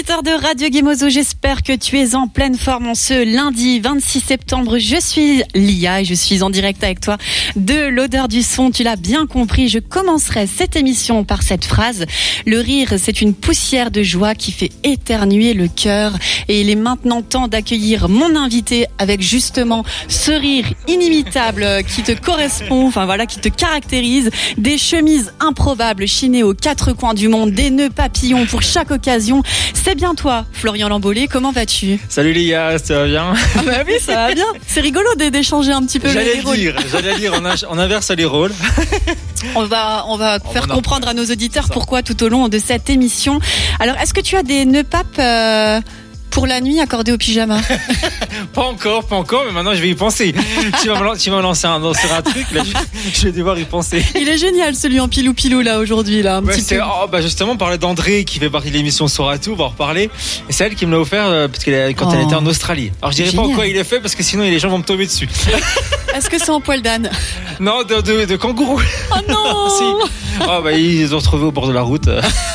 auditeurs de Radio Gemozo, j'espère que tu es en pleine forme en ce lundi 26 septembre. Je suis Lia et je suis en direct avec toi de l'odeur du son. Tu l'as bien compris, je commencerai cette émission par cette phrase. Le rire, c'est une poussière de joie qui fait éternuer le cœur. Et il est maintenant temps d'accueillir mon invité avec justement ce rire inimitable qui te correspond, qui te caractérise. Des chemises improbables chinées aux quatre coins du monde, des nœuds papillons pour chaque occasion. C'est bien toi, Florian Lambolé, comment vas-tu ? Salut Lia, ça va bien ? Ah bah oui, ça va bien. C'est rigolo d'échanger un petit peu les rôles. J'allais dire, on inverse les rôles. On va faire comprendre à nos auditeurs pourquoi tout au long de cette émission. Alors, est-ce que tu as des nœuds papes pour la nuit accordés au pyjama ? Pas encore, mais maintenant je vais y penser. Tu vas me lancer sur un truc, là, je vais devoir y penser. Il est génial celui en pilou là aujourd'hui là. Justement, on parlait d'André qui fait partie de l'émission Soratou, on va en reparler. Et c'est elle qui me l'a offert quand elle était en Australie. Alors je dirais pas en quoi il est fait parce que sinon les gens vont me tomber dessus. Est-ce que c'est en poil d'âne ? Non, de kangourou. Oh non. Si. Ils ont retrouvé au bord de la route.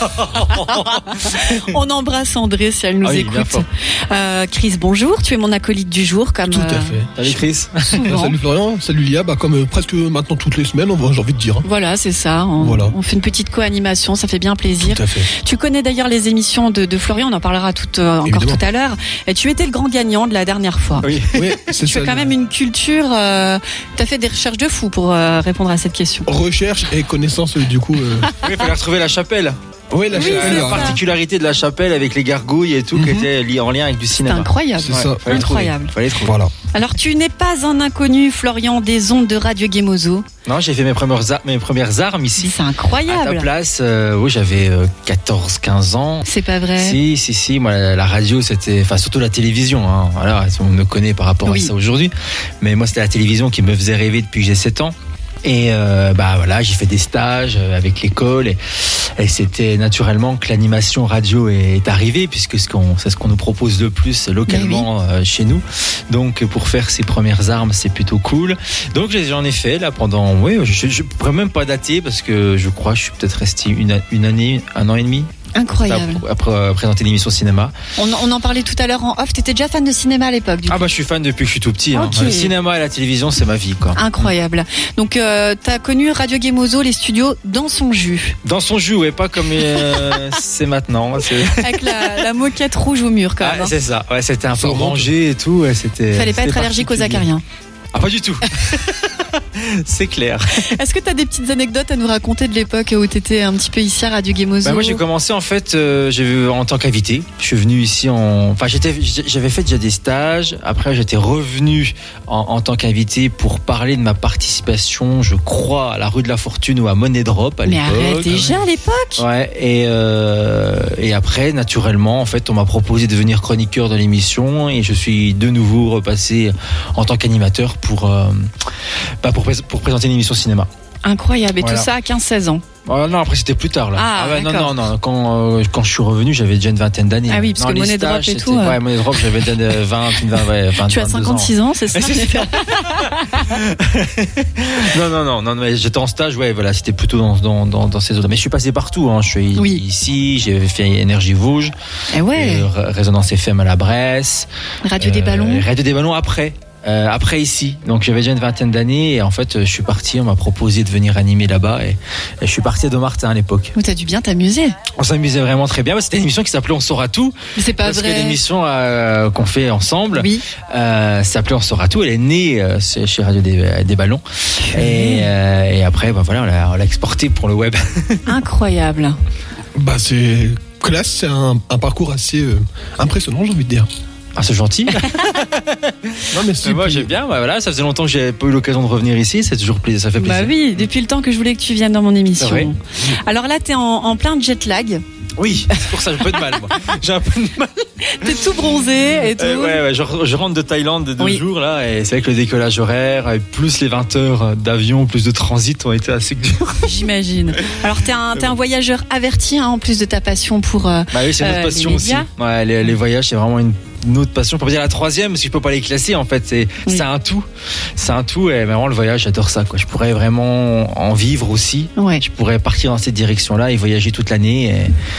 On embrasse André si elle nous écoute. Chris, bonjour, tu es mon acolyte du jour. Tout à fait. Salut Chris. Salut Florian, salut Lia, comme presque maintenant toutes les semaines, j'ai envie de dire. Voilà, c'est ça. On fait une petite co-animation, ça fait bien plaisir. Tout à fait. Tu connais d'ailleurs les émissions de Florian, on en parlera encore tout à l'heure. Et tu étais le grand gagnant de la dernière fois. Oui, c'est ça. Tu as quand même une culture, tu as fait des recherches de fou pour répondre à cette question. Recherche et connaissance du coup. Il fallait retrouver la chapelle. Oui, la chapelle. La particularité de la chapelle avec les gargouilles et tout qui était lié en lien avec du cinéma. C'est incroyable. C'est ça. Incroyable. Fallait trouver. Voilà. Alors tu n'es pas un inconnu, Florian, des ondes de Radio Gemozo. Non, j'ai fait mes premières armes ici. C'est incroyable. À ta place, j'avais 14-15 ans. C'est pas vrai. Si. Moi, la radio, c'était, surtout la télévision. Voilà, on me connaît par rapport à ça aujourd'hui. Mais moi, c'était la télévision qui me faisait rêver depuis que j'ai 7 ans. Et j'ai fait des stages avec l'école et c'était naturellement que l'animation radio est arrivée puisque c'est ce qu'on nous propose de plus localement chez nous. Donc pour faire ces premières armes, c'est plutôt cool. Donc j'en ai fait là pendant je pourrais même pas dater parce que je crois que je suis peut-être resté une année, 1 an et demi. Incroyable. Après présenter l'émission cinéma. On en parlait tout à l'heure en off. T'étais déjà fan de cinéma à l'époque, du coup. Je suis fan depuis que je suis tout petit. Okay. Le cinéma et la télévision, c'est ma vie, quoi. Incroyable. Donc, t'as connu Radio Gemozo, les studios dans son jus. Dans son jus, ouais, pas comme c'est maintenant. Avec la moquette rouge au mur, quand même. C'est ça. Ouais, c'était un peu rangé et tout. Ouais, Fallait pas être allergique aux acariens. Ah, pas du tout. C'est clair. Est-ce que tu as des petites anecdotes à nous raconter de l'époque où tu étais un petit peu ici à Radio Gemozo ? Moi j'ai commencé en fait en tant qu'invité. Je suis venu ici j'avais fait déjà des stages. Après j'étais revenu en tant qu'invité pour parler de ma participation, je crois, à la rue de la Fortune ou à Money Drop à l'époque. Mais arrête, déjà à l'époque ? Ouais. Et après naturellement en fait on m'a proposé de devenir chroniqueur de l'émission et je suis de nouveau repassé en tant qu'animateur pour présenter une émission cinéma. Incroyable. Et tout ça à 15-16 ans. Non, après c'était plus tard là. Non. Quand je suis revenu, j'avais déjà une vingtaine d'années. Ah oui, parce que Money Drop et tout. Ouais, Money Drop, j'avais déjà 20. Tu as 56 ans, c'est ça. Non, mais j'étais en stage, c'était plutôt dans ces eaux-là. Mais je suis passé partout, Je suis ici, j'ai fait Énergie Vosges, Résonance FM à la Bresse, Radio des Ballons après. Après ici, donc j'avais déjà une vingtaine d'années et en fait je suis parti, on m'a proposé de venir animer là-bas et je suis parti à Dommartin à l'époque. T'as dû bien t'amuser. On s'amusait vraiment très bien, c'était une émission qui s'appelait On saura tout. Mais c'est pas vrai. Parce que l'émission qu'on fait ensemble s'appelait On saura tout, elle est née chez Radio des Ballons et après on l'a exportée pour le web. Incroyable. C'est classe, c'est un parcours assez impressionnant, j'ai envie de dire. Ah, c'est gentil. Non, mais moi j'aime bien, ça faisait longtemps que j'avais pas eu l'occasion de revenir ici, c'est toujours plaisir, ça fait plaisir. Oui, depuis le temps que je voulais que tu viennes dans mon émission. C'est vrai. Alors là, t'es en plein jet lag. Oui, c'est pour ça j'ai un peu de mal, moi. J'ai un peu de mal. T'es tout bronzé et tout. Je rentre de Thaïlande de 2 jours là, et c'est vrai que le décollage horaire, plus les 20 heures d'avion, plus de transit ont été assez durs. J'imagine. Alors t'es un voyageur averti, en plus de ta passion pour oui, c'est notre passion aussi. Ouais, les voyages, c'est vraiment une autre passion, pour dire la troisième, parce que je peux pas les classer en fait, c'est un tout. C'est un tout et vraiment le voyage, j'adore ça, quoi. Je pourrais vraiment en vivre aussi. Ouais. Je pourrais partir dans cette direction-là et voyager toute l'année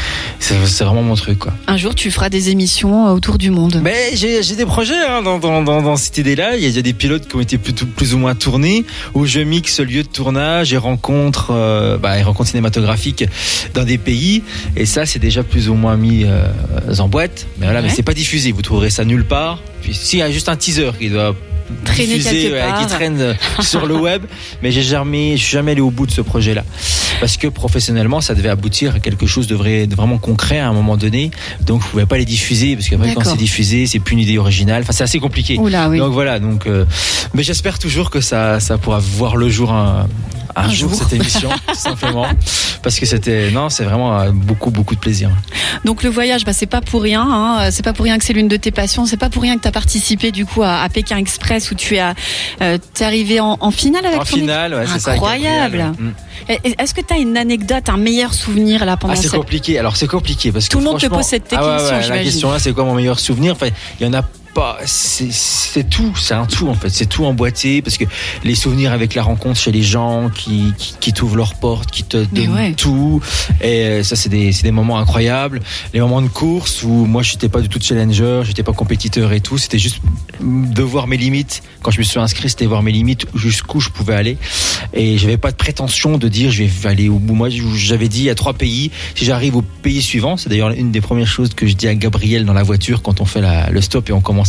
c'est vraiment mon truc, quoi. Un jour, tu feras des émissions autour du monde. Mais j'ai des projets dans cette idée-là. Il y a des pilotes qui ont été plus ou moins tournés, où je mixe lieu de tournage et rencontres cinématographiques dans des pays. Et ça, c'est déjà plus ou moins mis en boîte. Mais voilà, mais c'est pas diffusé. Vous trouverez ça nulle part. Puis si, il y a juste un teaser qui doit traîner quelque part, qui traîne sur le web, mais je suis jamais allé au bout de ce projet-là, parce que professionnellement ça devait aboutir à quelque chose de vraiment concret à un moment donné, donc je pouvais pas les diffuser, parce qu'après quand c'est diffusé c'est plus une idée originale, enfin c'est assez compliqué. Oula, oui. Donc voilà, mais j'espère toujours que ça pourra voir le jour un jour cette émission, tout simplement, parce que c'est vraiment beaucoup de plaisir. Donc le voyage, c'est pas pour rien, hein. C'est pas pour rien que c'est l'une de tes passions, c'est pas pour rien que tu as participé du coup à Pékin Express, où tu t'es arrivé en finale avec ton finale, ouais, c'est ça. Incroyable. Est-ce que tu as une anecdote, un meilleur souvenir là pendant c'est compliqué. Alors c'est compliqué parce que tout le monde te pose cette question. La question là, c'est quoi mon meilleur souvenir? Enfin, il y en a pas, c'est tout, c'est un tout en fait, c'est tout emboîté, parce que les souvenirs avec la rencontre chez les gens qui t'ouvrent leurs portes, qui te donnent tout, et ça c'est des moments incroyables. Les moments de course où moi j'étais pas du tout challenger, j'étais pas compétiteur et tout, c'était juste de voir mes limites. Quand je me suis inscrit, c'était voir mes limites, jusqu'où je pouvais aller, et j'avais pas de prétention de dire je vais aller au bout. Moi j'avais dit à 3 pays, si j'arrive au pays suivant, c'est d'ailleurs une des premières choses que je dis à Gabriel dans la voiture quand on fait le stop et on commence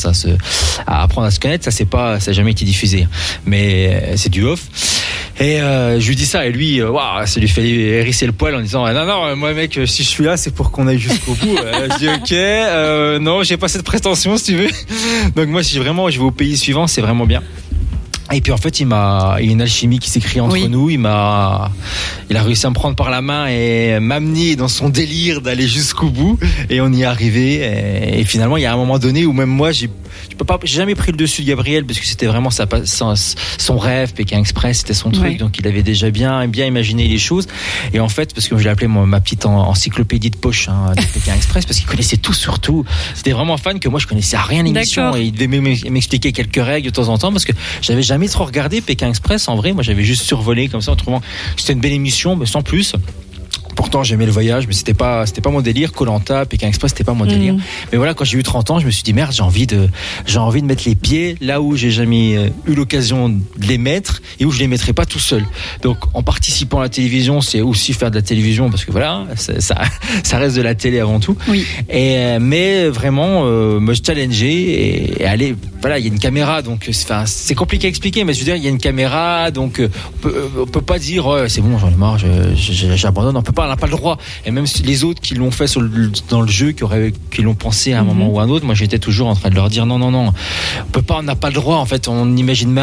à apprendre à se connaître. Ça n'a jamais été diffusé, mais c'est du off. Et je lui dis ça, et lui, ça lui fait hérisser le poil en disant non, moi mec, si je suis là, c'est pour qu'on aille jusqu'au bout. Je dis ok, non, j'ai pas cette prétention si tu veux. Donc moi, si vraiment je vais au pays suivant, c'est vraiment bien. Et puis en fait, il y a une alchimie qui s'est créée entre nous. Il a réussi à me prendre par la main et m'amener dans son délire d'aller jusqu'au bout. Et on y est arrivé. Et finalement, il y a un moment donné où même moi, j'ai jamais pris le dessus de Gabriel, parce que c'était vraiment son rêve. Pékin Express, c'était son truc. Donc il avait déjà bien imaginé les choses. Et en fait, parce que je l'ai appelé ma petite encyclopédie de poche de Pékin Express, parce qu'il connaissait tout sur tout. C'était vraiment fan que moi je connaissais rien l'émission. D'accord. Et il devait m'expliquer quelques règles de temps en temps, parce que j'avais jamais trop regardé Pékin Express en vrai. Moi j'avais juste survolé comme ça en trouvant que c'était une belle émission, mais sans plus. Pourtant j'aimais le voyage, mais c'était pas mon délire. Koh-Lanta, Pékin Express, c'était pas mon délire. Mais voilà, quand j'ai eu 30 ans, je me suis dit merde, j'ai envie de mettre les pieds là où j'ai jamais eu l'occasion de les mettre, et où je les mettrai pas tout seul. Donc en participant à la télévision, c'est aussi faire de la télévision, parce que voilà, ça reste de la télé avant tout. Oui. Mais vraiment me challenger et aller. Voilà, il y a une caméra, donc c'est compliqué à expliquer, mais je veux dire, il y a une caméra, donc on peut pas dire c'est bon, j'en ai marre, j'abandonne. On n'a pas le droit. Et même les autres qui l'ont fait dans le jeu, qui l'ont pensé à un moment ou à un autre, moi j'étais toujours en train de leur dire non, on n'a pas le droit. En fait, on imagine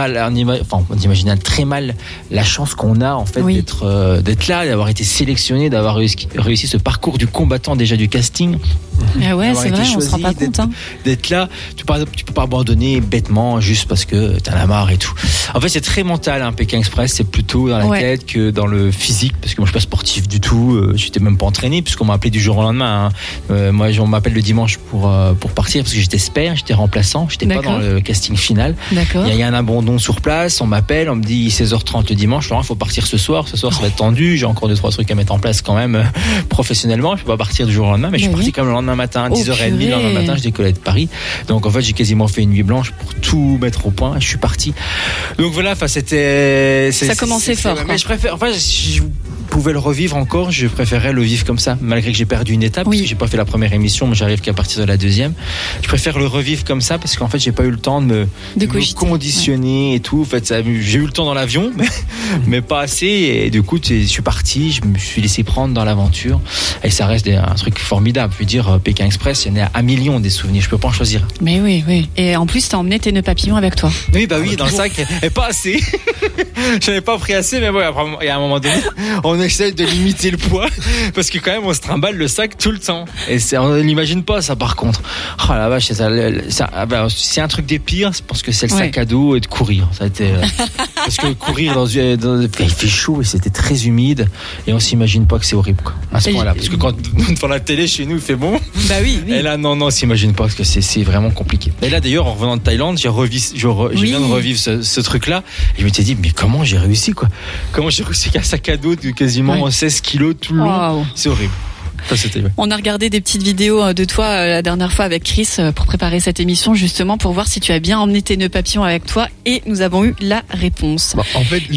très mal la chance qu'on a en fait d'être là, d'avoir été sélectionné, d'avoir réussi ce parcours du combattant déjà du casting. Ah ouais, c'est vrai, on se rend pas compte. D'être là, tu peux pas abandonner bêtement juste parce que t'en as marre et tout. En fait, c'est très mental, Pékin Express, c'est plutôt dans la tête que dans le physique, parce que moi je suis pas sportif du tout, j'étais même pas entraîné, puisqu'on m'a appelé du jour au lendemain. Moi, on m'appelle le dimanche pour partir, parce que j'étais spare, j'étais remplaçant, j'étais pas dans le casting final. D'accord. Il y a un abandon sur place, on m'appelle, on me dit 16h30 le dimanche, Laurent, il faut partir ce soir ça va être tendu, j'ai encore 2-3 trucs à mettre en place quand même professionnellement, je peux pas partir du jour au lendemain, mais je suis parti quand même le lendemain matin, 10h30, le lendemain matin, je décollais de Paris. Donc en fait, j'ai quasiment fait une nuit blanche pour tout mettre au point, je suis parti. Donc voilà, ça commençait fort. Mais je préfère, si je pouvais le revivre encore, je préférerais le vivre comme ça, malgré que j'ai perdu une étape, parce que j'ai pas fait la première émission, mais j'arrive qu'à partir de la deuxième. Je préfère le revivre comme ça, parce qu'en fait, j'ai pas eu le temps de me conditionner et tout. En fait, j'ai eu le temps dans l'avion, mais pas assez. Et du coup, je suis parti, je me suis laissé prendre dans l'aventure, et ça reste un truc formidable. Je veux dire, Pékin Express, il y en a 1 million des souvenirs, je peux pas en choisir. Mais oui. Et en plus, t'as emmené tes nœuds papillons avec toi. Oui, dans le sac, et pas assez. J'en ai pas pris assez, mais bon, après, il y a un moment donné, on essaie de limiter le poids, parce que quand même on se trimballe le sac tout le temps, et on n'imagine pas ça par contre. Oh la vache, c'est un truc des pires, je pense que c'est le sac à dos et de courir. Ça a été parce que courir il fait chaud et c'était très humide, et on s'imagine pas que c'est horrible à ce point-là, parce que quand devant la télé chez nous il fait bon, oui. Et là non, on s'imagine pas, parce que c'est vraiment compliqué. Et là d'ailleurs, en revenant de Thaïlande, je viens de revivre ce truc-là, et je me suis dit mais comment j'ai réussi qu'un sac à dos de quasiment 16 kilos tout le long. Wow. C'est horrible. Ça, c'était, ouais. On a regardé des petites vidéos de toi la dernière fois avec Chris pour préparer cette émission, justement pour voir si tu as bien emmené tes nœuds papillons avec toi, et nous avons eu la réponse. Bah, en fait,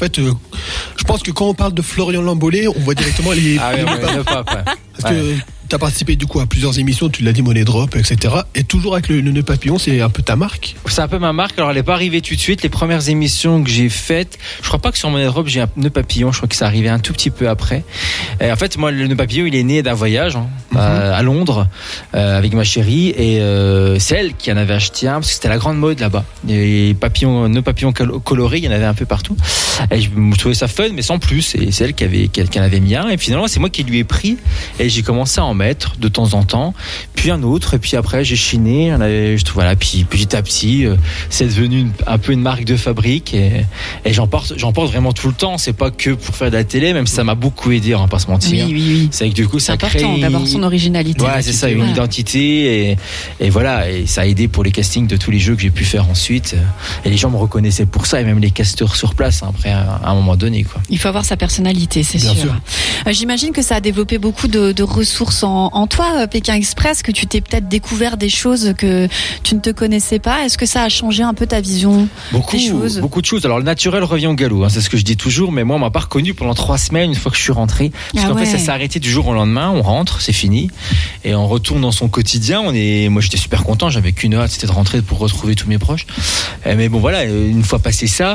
je pense que quand on parle de Florian Lambolé, on voit directement les. Ah oui, le pape. Ouais. Parce que tu as participé du coup à plusieurs émissions, tu l'as dit, Money Drop, etc. Et toujours avec le nœud papillon, c'est un peu ta marque. C'est un peu ma marque. Alors, elle n'est pas arrivée tout de suite. Les premières émissions que j'ai faites, je crois pas que sur Money Drop j'ai un nœud papillon. Je crois que ça arrivait un tout petit peu après. Et en fait, moi, le nœud papillon, il est né d'un voyage à Londres avec ma chérie, et c'est elle qui en avait acheté un parce que c'était la grande mode là-bas. Les nœuds papillons colorés, il y en avait un peu partout. Et je trouvais ça fun, mais sans plus. Et c'est elle qui en avait mis un. Et finalement, c'est moi qui lui ai pris. Et j'ai commencé à en mettre de temps en temps, puis un autre, et puis après j'ai chiné, voilà, puis petit à petit c'est devenu un peu une marque de fabrique, et j'en porte vraiment tout le temps. C'est pas que pour faire de la télé, même si ça m'a beaucoup aidé, on va pas se mentir. Oui. C'est que du coup c'est ça important d'avoir son originalité. Ouais, c'est ça, une identité, et voilà, et ça a aidé pour les castings de tous les jeux que j'ai pu faire ensuite, et les gens me reconnaissaient pour ça, et même les casteurs sur place après à un moment donné, quoi. Il faut avoir sa personnalité, c'est sûr. J'imagine que ça a développé beaucoup de ressources en toi, Pékin Express, que tu t'es peut-être découvert des choses que tu ne te connaissais pas. Est-ce que ça a changé un peu ta vision des choses? Beaucoup de choses. Alors le naturel revient au galop, c'est ce que je dis toujours, mais moi on m'a pas reconnu pendant 3 semaines une fois que je suis rentré, parce qu'en fait ça s'est arrêté du jour au lendemain. On rentre, c'est fini, et on retourne dans son quotidien. Moi j'étais super content, j'avais qu'une hâte, c'était de rentrer pour retrouver tous mes proches. Mais bon voilà, une fois passé ça,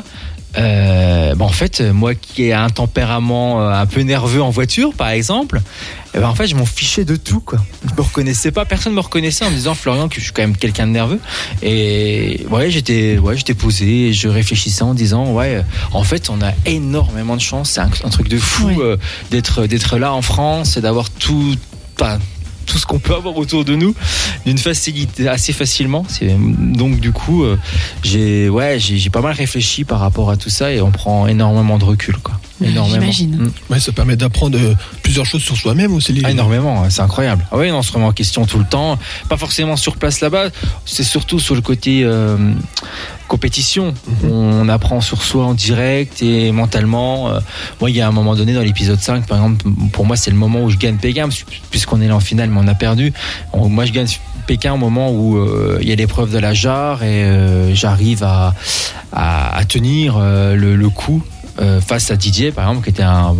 en fait, moi qui ai un tempérament un peu nerveux en voiture, par exemple, en fait, je m'en fichais de tout, quoi. Je me reconnaissais pas, personne me reconnaissait en me disant, Florian, que je suis quand même quelqu'un de nerveux. Et j'étais posé, et je réfléchissais en disant, en fait, on a énormément de chance. C'est un truc de fou d'être là en France et d'avoir tout ce qu'on peut avoir autour de nous d'une facilité, assez facilement. Donc du coup j'ai pas mal réfléchi par rapport à tout ça, et on prend énormément de recul, quoi. Énormément. J'imagine. Ça permet d'apprendre plusieurs choses sur soi-même aussi. Énormément, c'est incroyable. Oui, on se remet en question tout le temps, pas forcément sur place là-bas, c'est surtout sur le côté compétition. On apprend sur soi en direct et mentalement. Moi, il y a un moment donné dans l'épisode 5, par exemple, pour moi c'est le moment où je gagne Pékin, puisqu'on est là en finale mais on a perdu. Moi je gagne Pékin au moment où il y a l'épreuve de la jarre, et j'arrive à tenir le coup face à Didier, par exemple, qui était un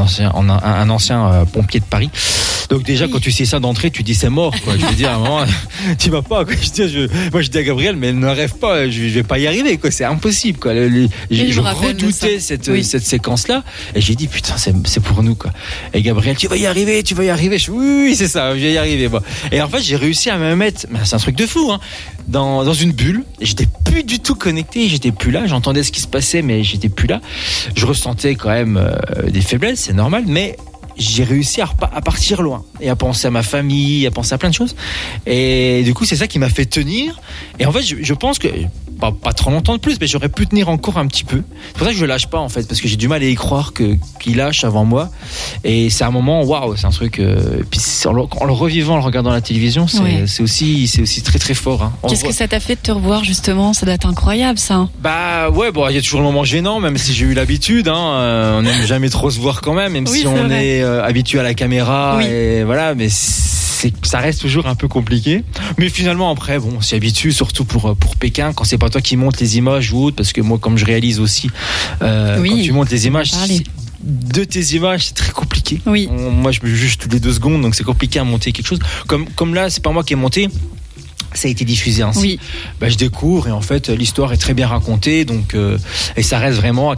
ancien pompier de Paris. Donc déjà, quand tu sais ça d'entrée, tu dis c'est mort, quoi. Je veux dire, à un moment, tu vas pas, quoi. Moi, je dis à Gabriel, mais ne rêve pas, je vais pas y arriver, quoi. C'est impossible, quoi. Je redoutais cette séquence-là, et j'ai dit, putain, c'est pour nous, quoi. Et Gabriel, tu vas y arriver. Oui, c'est ça, je vais y arriver, bon. Et en fait, j'ai réussi à me mettre, c'est un truc de fou, dans une bulle. Et j'étais plus du tout connecté, j'étais plus là. J'entendais ce qui se passait, mais j'étais plus là. Je ressentais quand même des faiblesses, c'est normal, mais j'ai réussi à partir loin et à penser à ma famille, à penser à plein de choses. Et du coup, c'est ça qui m'a fait tenir. Et en fait, je pense que pas trop longtemps de plus, mais j'aurais pu tenir encore un petit peu. C'est pour ça que je lâche pas, en fait, parce que j'ai du mal à y croire qu'il lâche avant moi. Et c'est un moment, waouh, c'est un truc. Puis en le revivant, en le regardant à la télévision, c'est aussi très très fort. Qu'est-ce que ça t'a fait de te revoir, justement? Ça doit être incroyable, ça. Il y a toujours le moment gênant, même si j'ai eu l'habitude. On n'aime jamais trop se voir quand même si on est habitué à la caméra. Et voilà, mais ça reste toujours un peu compliqué. Mais finalement, après, on s'y habitue, surtout pour Pékin, quand c'est pas toi qui montes les images ou autre, parce que moi, comme je réalise aussi, quand tu montes les images, de tes images, c'est très compliqué. Moi, je me juge toutes les 2 secondes, donc c'est compliqué à monter quelque chose. Comme là, c'est pas moi qui ai monté. Ça a été diffusé ainsi. Je découvre, et en fait l'histoire est très bien racontée, donc et ça reste vraiment à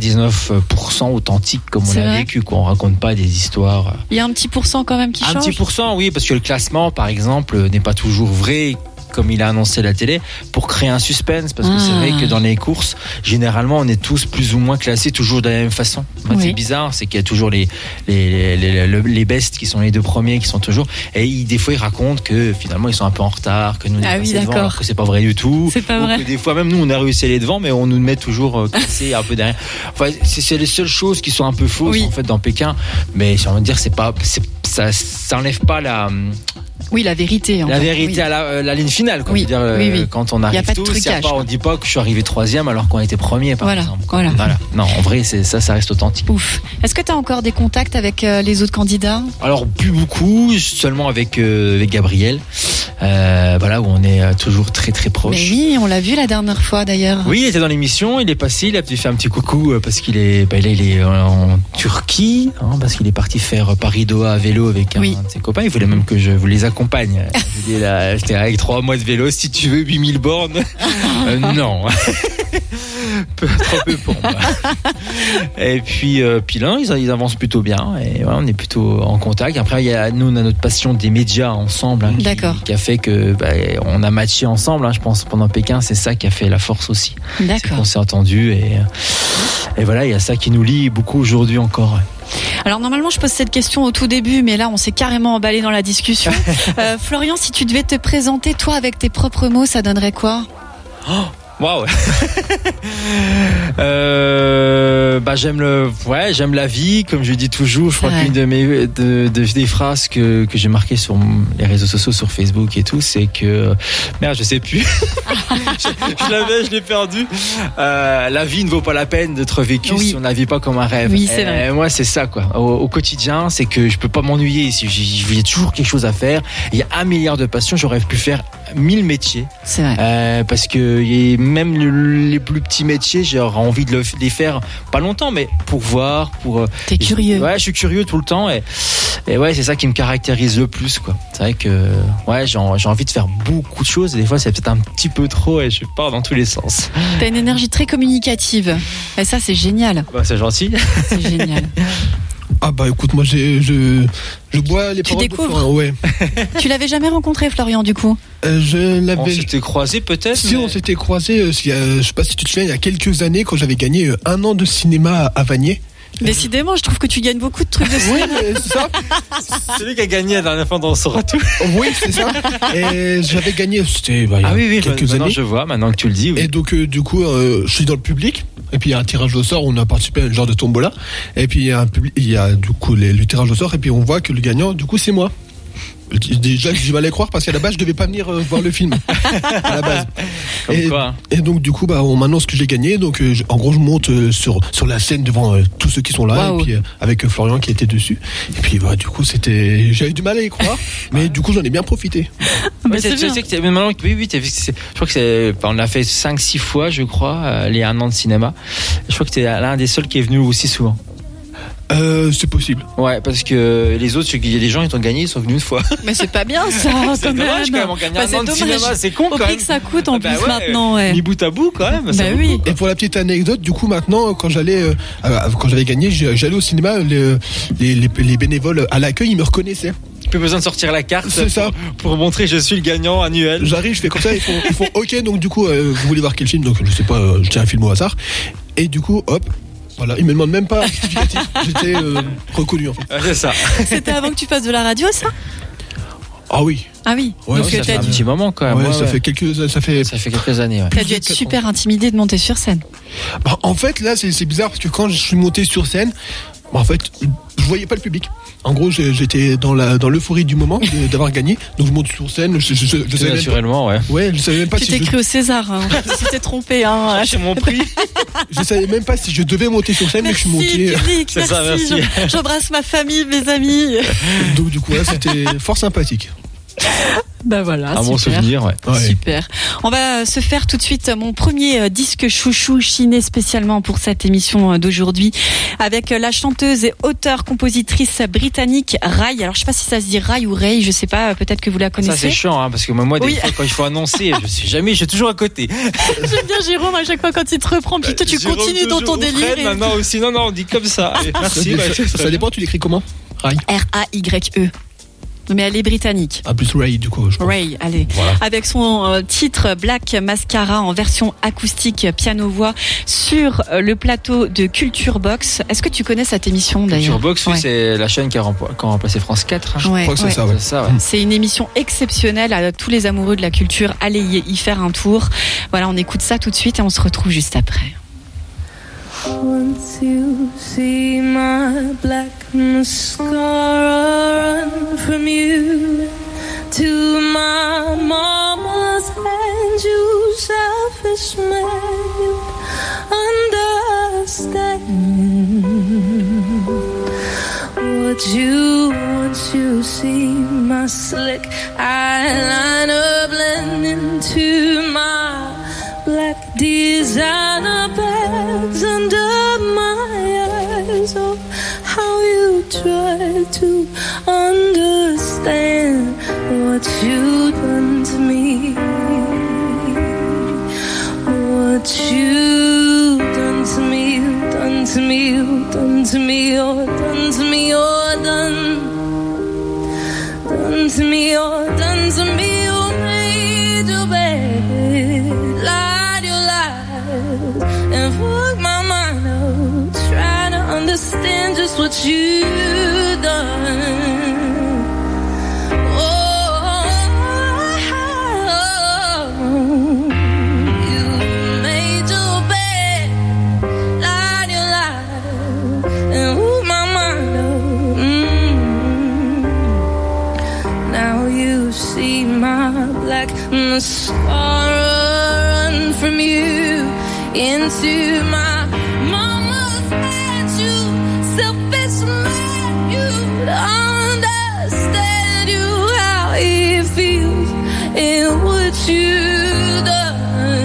99% authentique comme on l'a vécu, quoi. On raconte pas des histoires. Il y a un petit pourcent quand même qui change. Un petit pourcent, oui, parce que le classement, par exemple, n'est pas toujours vrai, comme il a annoncé à la télé, pour créer un suspense, parce que c'est vrai que dans les courses, généralement, on est tous plus ou moins classés toujours de la même façon. C'est bizarre, c'est qu'il y a toujours les bestes qui sont les 2 premiers, qui sont toujours, et des fois ils racontent que finalement ils sont un peu en retard, que nous on est passé devant, alors que c'est pas vrai du tout. C'est pas vrai. Que des fois même nous on a réussi à aller devant, mais on nous met toujours classés un peu derrière. Enfin, c'est les seules choses qui sont un peu fausses en fait dans Pékin, mais j'ai envie de dire ça enlève pas Oui, la vérité. La vérité à la ligne finale, quoi. Oui, Je veux dire, oui. quand on arrive tous, on dit pas que je suis arrivé 3e alors qu'on était premier, par exemple. Voilà. Non, en vrai, ça reste authentique. Ouf. Est-ce que tu as encore des contacts avec les autres candidats ? Alors, plus beaucoup, seulement avec Gabriel. Où on est toujours très très proches. Mais oui, on l'a vu la dernière fois d'ailleurs. Oui, il était dans l'émission, il est passé, il a fait un petit coucou parce qu'il est, il est en Turquie, parce qu'il est parti faire Paris-Doha à vélo avec un de ses copains. Il voulait même que je vous les accompagne. Je dis là, j'étais avec 3 mois de vélo, si tu veux 8000 bornes. Non. Trop peu pour moi. Et puis là, ils avancent plutôt bien et on est plutôt en contact. Après, nous, on a notre passion des médias ensemble qui a fait que on a matché ensemble. Je pense pendant Pékin, c'est ça qui a fait la force aussi. D'accord. C'est qu'on s'est entendu et voilà, il y a ça qui nous lie beaucoup aujourd'hui encore. Alors normalement je pose cette question au tout début, mais là on s'est carrément emballé dans la discussion. Florian, si tu devais te présenter toi avec tes propres mots, ça donnerait quoi ? Waouh. J'aime la vie, comme je dis toujours. Je crois qu'une des phrases que j'ai marquées sur les réseaux sociaux, sur Facebook et tout, c'est que je sais plus. je l'ai perdu. La vie ne vaut pas la peine d'être vécue si on la vit pas comme un rêve. Oui, c'est vrai. Moi, c'est ça, quoi. Au quotidien, c'est que je peux pas m'ennuyer ici. Il y a toujours quelque chose à faire. Il y a 1 milliard de passions. J'aurais pu faire 1000 métiers. C'est vrai. Parce que même les plus petits métiers, j'aurais envie de les faire pas longtemps, mais pour voir, T'es curieux. Je suis curieux tout le temps et c'est ça qui me caractérise le plus, quoi. C'est vrai que j'ai envie de faire beaucoup de choses et des fois c'est peut-être un petit peu trop et je pars dans tous les sens. T'as une énergie très communicative et ça c'est génial. C'est gentil. C'est génial. Ah écoute, moi je bois les paroles. Tu découvres. De Florian, ouais. Tu l'avais jamais rencontré, Florian, du coup ? On s'était croisés peut-être. Si, on s'était croisés, je sais pas si tu te souviens, il y a quelques années quand j'avais gagné 1 an de cinéma à Vanier. Décidément, je trouve que tu gagnes beaucoup de trucs de cinéma. Oui, c'est ça. C'est lui qui a gagné la dernière fois dans Saura tout. Oui, c'est ça. Et j'avais gagné, c'était il y a quelques années. Je vois, maintenant que tu le dis. Oui. Et donc, du coup, je suis dans le public. Et puis il y a un tirage au sort, on a participé à un genre de tombola. Et puis il y a du coup le tirage au sort. Et puis on voit que le gagnant, du coup, c'est moi. Déjà, j'ai mal à croire parce qu'à la base, je devais pas venir voir le film. À la base. Et donc, du coup, on m'annonce que j'ai gagné. Donc, en gros, je monte sur la scène devant tous ceux qui sont là. Wow. Et puis, avec Florian qui était dessus. Et puis, du coup, j'avais du mal à y croire. Mais du coup, j'en ai bien profité. Je sais que je crois que on l'a fait 5-6 fois, je crois, les 1 an de cinéma. Je crois que t'es l'un des seuls qui est venu aussi souvent. C'est possible. Ouais, parce que les autres, il y a des gens qui ont gagné, ils sont venus 1 fois. Mais c'est pas bien ça. C'est dommage quand même, on gagne 1 an de cinéma, c'est con quand même. Au prix que ça coûte en plus maintenant. Mis bout à bout quand même. Oui. Et pour la petite anecdote, du coup maintenant, quand j'avais gagné, j'allais au cinéma, les bénévoles à l'accueil, ils me reconnaissaient. Plus besoin de sortir la carte. C'est ça. Pour montrer je suis le gagnant annuel. J'arrive, je fais comme ça, ils font OK, donc du coup, vous voulez voir quel film? Donc je sais pas, je tiens un film au hasard. Et du coup, hop. Voilà, ils me demandent même pas un justificatif. J'étais reconnu en fait. C'est ça. C'était avant que tu fasses de la radio, ça ? Ah oui. Ah oui. Ouais, donc ça fait un petit moment quand même. Ouais, ça fait quelques années. Ouais. T'as dû être super intimidé de monter sur scène. En fait, là, c'est bizarre parce que quand je suis monté sur scène, en fait, je voyais pas le public. En gros, j'étais dans l'euphorie du moment d'avoir gagné. Donc je monte sur scène. Je savais naturellement, même pas, ouais, je savais même pas tu t'es cru au César. Tu t'es trompé. C'est mon prix. Je savais même pas si je devais monter sur scène, mais je suis monté. Public, merci. Ça, merci. J'embrasse ma famille, mes amis. Donc du coup, là, c'était fort sympathique. Voilà, un bon souvenir, ouais. Super. On va se faire tout de suite mon premier disque chouchou chiné spécialement pour cette émission d'aujourd'hui avec la chanteuse et auteure-compositrice britannique Rai. Alors je sais pas si ça se dit Rai ou Ray, je sais pas, peut-être que vous la connaissez. Ça c'est chiant parce que moi des fois quand il faut annoncer, je suis toujours à côté. J'aime bien Jérôme à chaque fois quand il te reprend, puis toi tu continues dans ton délire. Non aussi, non on dit comme ça. Merci. Ça dépend, tu l'écris comment? Rai. R-A-Y-E. Mais elle est britannique. Ah, plus Ray, du coup, je pense. Ray, allez. Voilà. Avec son titre Black Mascara en version acoustique piano-voix sur le plateau de Culture Box. Est-ce que tu connais cette émission d'ailleurs? Culture Box, oui, c'est la chaîne qui a remplacé France 4. Je crois que c'est ça, ouais. C'est une émission exceptionnelle à tous les amoureux de la culture. Allez y faire un tour. Voilà, on écoute ça tout de suite et on se retrouve juste après. Once you see my black mascara run from you into my mama's hand, you selfish man, you understand. What you want to see my slick eyeliner blend into my black designer bags under my eyes. Oh, how you try to understand what you done to me, what you done to me, done to me, done to me, or done to me, or done to me, or done to me. You made your bed, lied your lies, and fucked my mind out, trying to understand just what you done. Black mascara run from you into my mama's head. You selfish man, you understand you how it feels and what you done.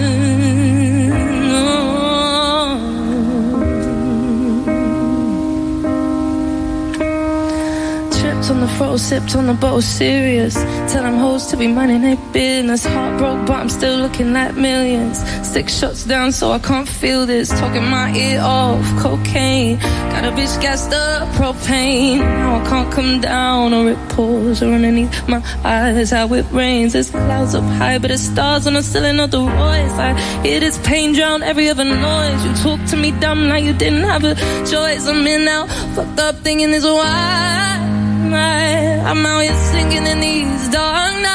Trips on the fro, sipped on the bowl, serious. Tell them hoes to be minding their business. Heartbroken, but I'm still looking at millions. 6 shots down, so I can't feel this. Talking my ear off, cocaine. Got a bitch gassed up, propane. Now I can't come down, or it pours, or underneath my eyes, how it rains. There's clouds up high, but there's stars on the ceiling of the voice. I hear this pain drown every other noise. You talk to me dumb like you didn't have a choice. I'm in now, fucked up thinking this why. I'm out here singing in these dark nights.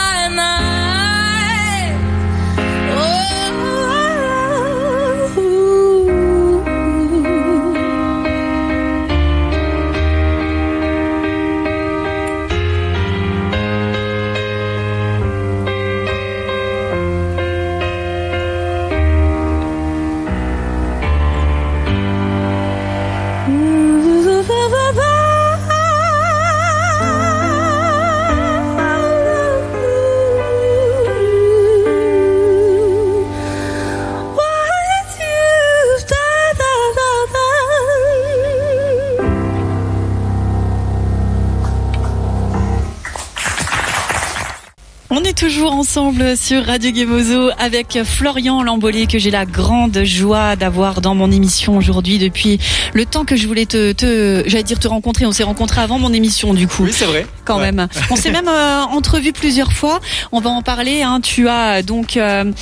On est toujours ensemble sur Radio Gemozo avec Florian Lambolé, que j'ai la grande joie d'avoir dans mon émission aujourd'hui depuis le temps que je voulais j'allais dire te rencontrer. On s'est rencontrés avant mon émission du coup. Oui, c'est vrai. Quand même. On s'est même entrevus plusieurs fois. On va en parler. Hein. Tu as donc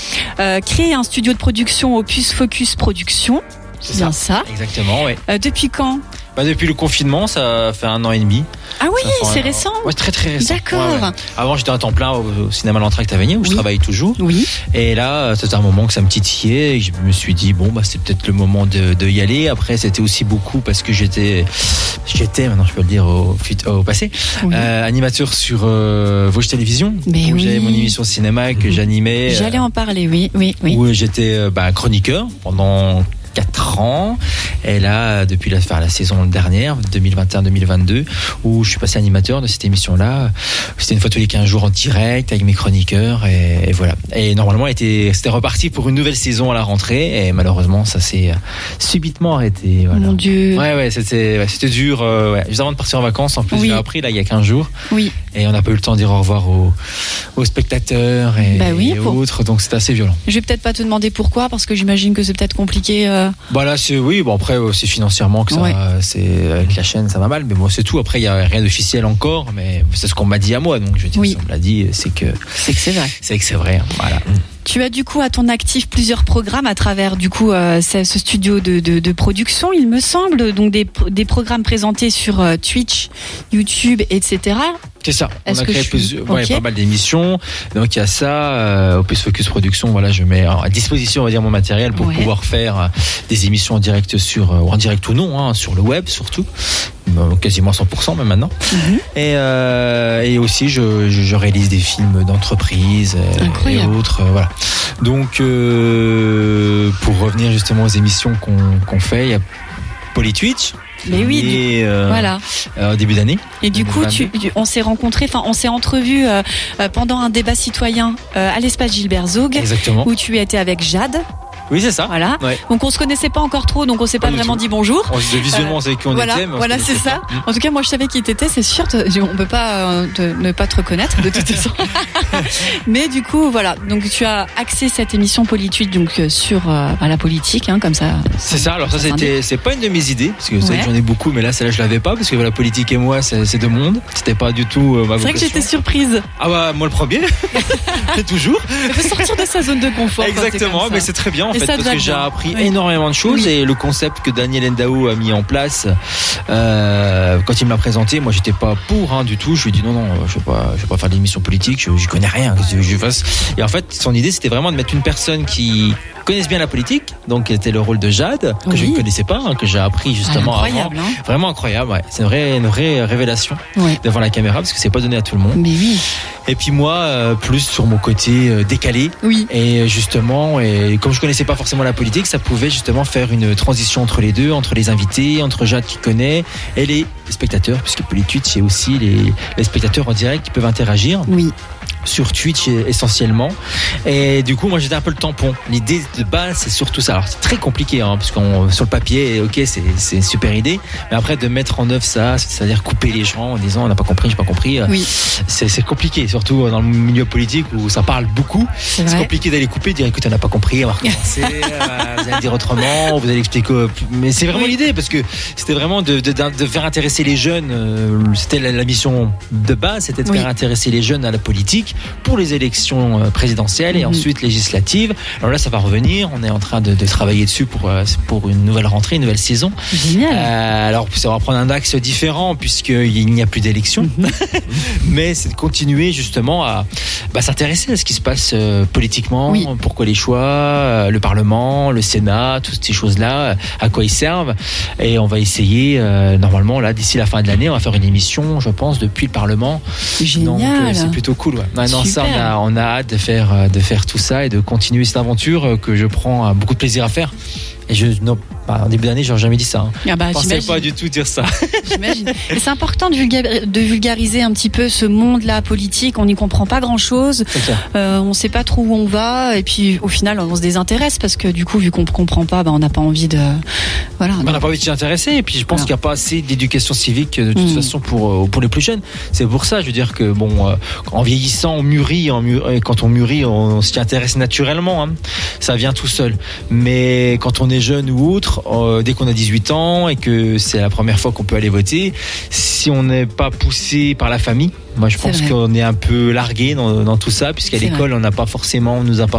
créé un studio de production, Opus Focus Production. C'est bien ça. Exactement, oui. Depuis quand ? Depuis le confinement, ça fait 1 an et demi. Ah oui, c'est récent. Ouais, très très récent. D'accord. Ouais. Avant, j'étais à temps plein au cinéma L'Entracte à Vanier, où je travaille toujours. Oui. Et là, c'était un moment que ça me titillait. Et je me suis dit, c'est peut-être le moment de y aller. Après, c'était aussi beaucoup parce que j'étais, maintenant je peux le dire au passé, animateur sur Vosges Télévisions, où j'avais mon émission cinéma que j'animais. J'allais en parler, oui. Où j'étais chroniqueur pendant 4 ans, et là depuis la saison dernière 2021-2022 où je suis passé animateur de cette émission-là. C'était une fois tous les 15 jours en direct avec mes chroniqueurs, et voilà. Et normalement c'était reparti pour une nouvelle saison à la rentrée, et malheureusement ça s'est subitement arrêté. Voilà. Mon Dieu. C'était dur. Juste avant de partir en vacances, en plus j'ai appris là il y a 15 jours. Oui. Et on n'a pas eu le temps de dire au revoir aux spectateurs et autres, donc c'était assez violent. Je vais peut-être pas te demander pourquoi, parce que j'imagine que c'est peut-être compliqué. Là, après c'est financièrement que ça, c'est avec la chaîne ça va mal, mais c'est tout. Après il y a rien d'officiel encore, mais c'est ce qu'on m'a dit à moi, donc je dis si on me l'a dit, c'est que c'est vrai. C'est que c'est vrai. Voilà. Tu as du coup à ton actif plusieurs programmes à travers du coup ce studio de production, il me semble, donc des programmes présentés sur Twitch, YouTube, etc. C'est ça. On a créé pas mal d'émissions. Donc il y a ça, Opus Focus Production. Voilà, je mets à disposition, on va dire, mon matériel pour pouvoir faire des émissions en direct en direct ou non, sur le web surtout. quasiment 100% même maintenant. Et aussi je réalise des films d'entreprise et autres, voilà. Donc pour revenir justement aux émissions qu'on fait, il y a Polytwitch. Mais oui, voilà. Au début d'année. Et du coup, on s'est rencontrés, on s'est entrevus pendant un débat citoyen à l'espace Gilbert Zog. Exactement. Où tu étais avec Jade. Oui, c'est ça. Voilà. Ouais. Donc on se connaissait pas encore trop, donc on s'est pas vraiment dit bonjour. Visuellement, on savait qui on était. Voilà, c'est ça. En tout cas, moi, je savais qui t'étais, c'est sûr. On peut pas ne pas te reconnaître de toute façon. Mais du coup, voilà. Donc tu as axé cette émission Polytwitch donc sur la politique, comme ça. C'est ça. Alors ça, c'est pas une de mes idées, parce que vous savez que j'en ai beaucoup, mais là, celle-là, je l'avais pas, parce que la politique et moi, c'est deux mondes. C'était pas du tout ma vocation. C'est vrai que j'étais surprise. Ah bah moi le premier. C'est toujours. Il faut sortir de sa zone de confort. Exactement. Mais c'est très bien. Et parce que j'ai appris énormément de choses et le concept que Daniel Ndao a mis en place quand il me l'a présenté, moi j'étais pas pour du tout. Je lui ai dit non, je vais pas faire d'émission politique, je connais rien, que je fasse. Et en fait son idée c'était vraiment de mettre une personne qui connaisse bien la politique, donc c'était le rôle de Jade que je ne connaissais pas, que j'ai appris justement avant. Vraiment incroyable, ouais. C'est une vraie révélation devant la caméra parce que c'est pas donné à tout le monde. Mais oui. Et puis moi plus sur mon côté décalé. Oui. Et justement, et comme je connaissais pas forcément la politique, ça pouvait justement faire une transition entre les deux, entre les invités, entre Jade qui connaît et les spectateurs, puisque Polytwitch c'est aussi les spectateurs en direct qui peuvent interagir. Oui. Sur Twitch essentiellement, et du coup moi j'étais un peu le tampon. L'idée de base c'est surtout ça. Alors c'est très compliqué parce qu'on sur le papier c'est une super idée, mais après de mettre en œuvre ça, c'est-à-dire couper les gens en disant on n'a pas compris, j'ai pas compris, c'est compliqué, surtout dans le milieu politique où ça parle beaucoup. C'est compliqué d'aller couper, dire écoute on n'a pas compris, on va recommencer, vous allez dire autrement, vous allez expliquer, mais c'est vraiment l'idée, parce que c'était vraiment de faire intéresser les jeunes, c'était la mission de base, c'était de faire intéresser les jeunes à la politique pour les élections présidentielles et ensuite législatives. Alors là ça va revenir, on est en train de travailler dessus pour une nouvelle rentrée, une nouvelle saison. Génial. Alors ça va prendre un axe différent puisqu'il n'y a plus d'élections, mais c'est de continuer justement à s'intéresser à ce qui se passe politiquement, pourquoi les choix, le Parlement, le Sénat, toutes ces choses-là, à quoi ils servent, et on va essayer normalement là d'ici la fin de l'année on va faire une émission je pense depuis le Parlement. Génial. Donc c'est plutôt cool. Non, ça, on a hâte de faire tout ça et de continuer cette aventure que je prends beaucoup de plaisir à faire. Et en début d'année, j'aurais jamais dit ça. Je pensais pas du tout dire ça. J'imagine. Et c'est important de vulgariser un petit peu ce monde-là politique. On n'y comprend pas grand-chose. On sait pas trop où on va. Et puis, au final, on se désintéresse parce que du coup, vu qu'on comprend pas, on n'a pas envie de. Voilà. On n'a pas envie de s'y intéresser. Et puis, je pense qu'il n'y a pas assez d'éducation civique de toute façon pour les plus jeunes. C'est pour ça, je veux dire que en vieillissant, on mûrit. Et quand on mûrit, on s'y intéresse naturellement. Ça vient tout seul. Mais quand on est jeune ou autre, dès qu'on a 18 ans et que c'est la première fois qu'on peut aller voter, si on n'est pas poussé par la famille, moi je pense qu'on est un peu largué dans tout ça, puisqu'à l'école on nous a pas forcément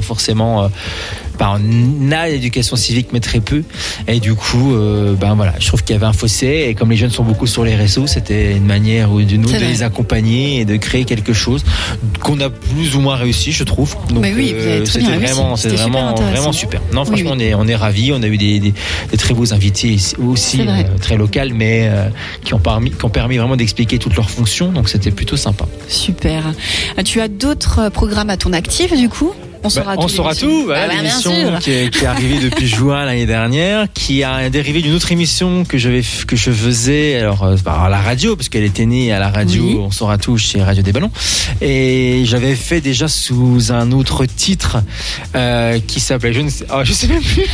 on a l'éducation civique mais très peu, et du coup je trouve qu'il y avait un fossé, et comme les jeunes sont beaucoup sur les réseaux, c'était une manière de les accompagner et de créer quelque chose qu'on a plus ou moins réussi, je trouve. Donc c'était vraiment super. Non, franchement on est ravis, on a eu des très beaux invités aussi, très locales, mais qui ont permis vraiment d'expliquer toutes leurs fonctions, donc c'était plutôt sympa. Super. Tu as d'autres programmes à ton actif du coup? On saura tout. L'émission qui est arrivée depuis juin l'année dernière, qui a dérivé d'une autre émission que je faisais à la radio, parce qu'elle était née à la radio. On saura tout chez Radio des Ballons, et j'avais fait déjà sous un autre titre qui s'appelait je sais même plus.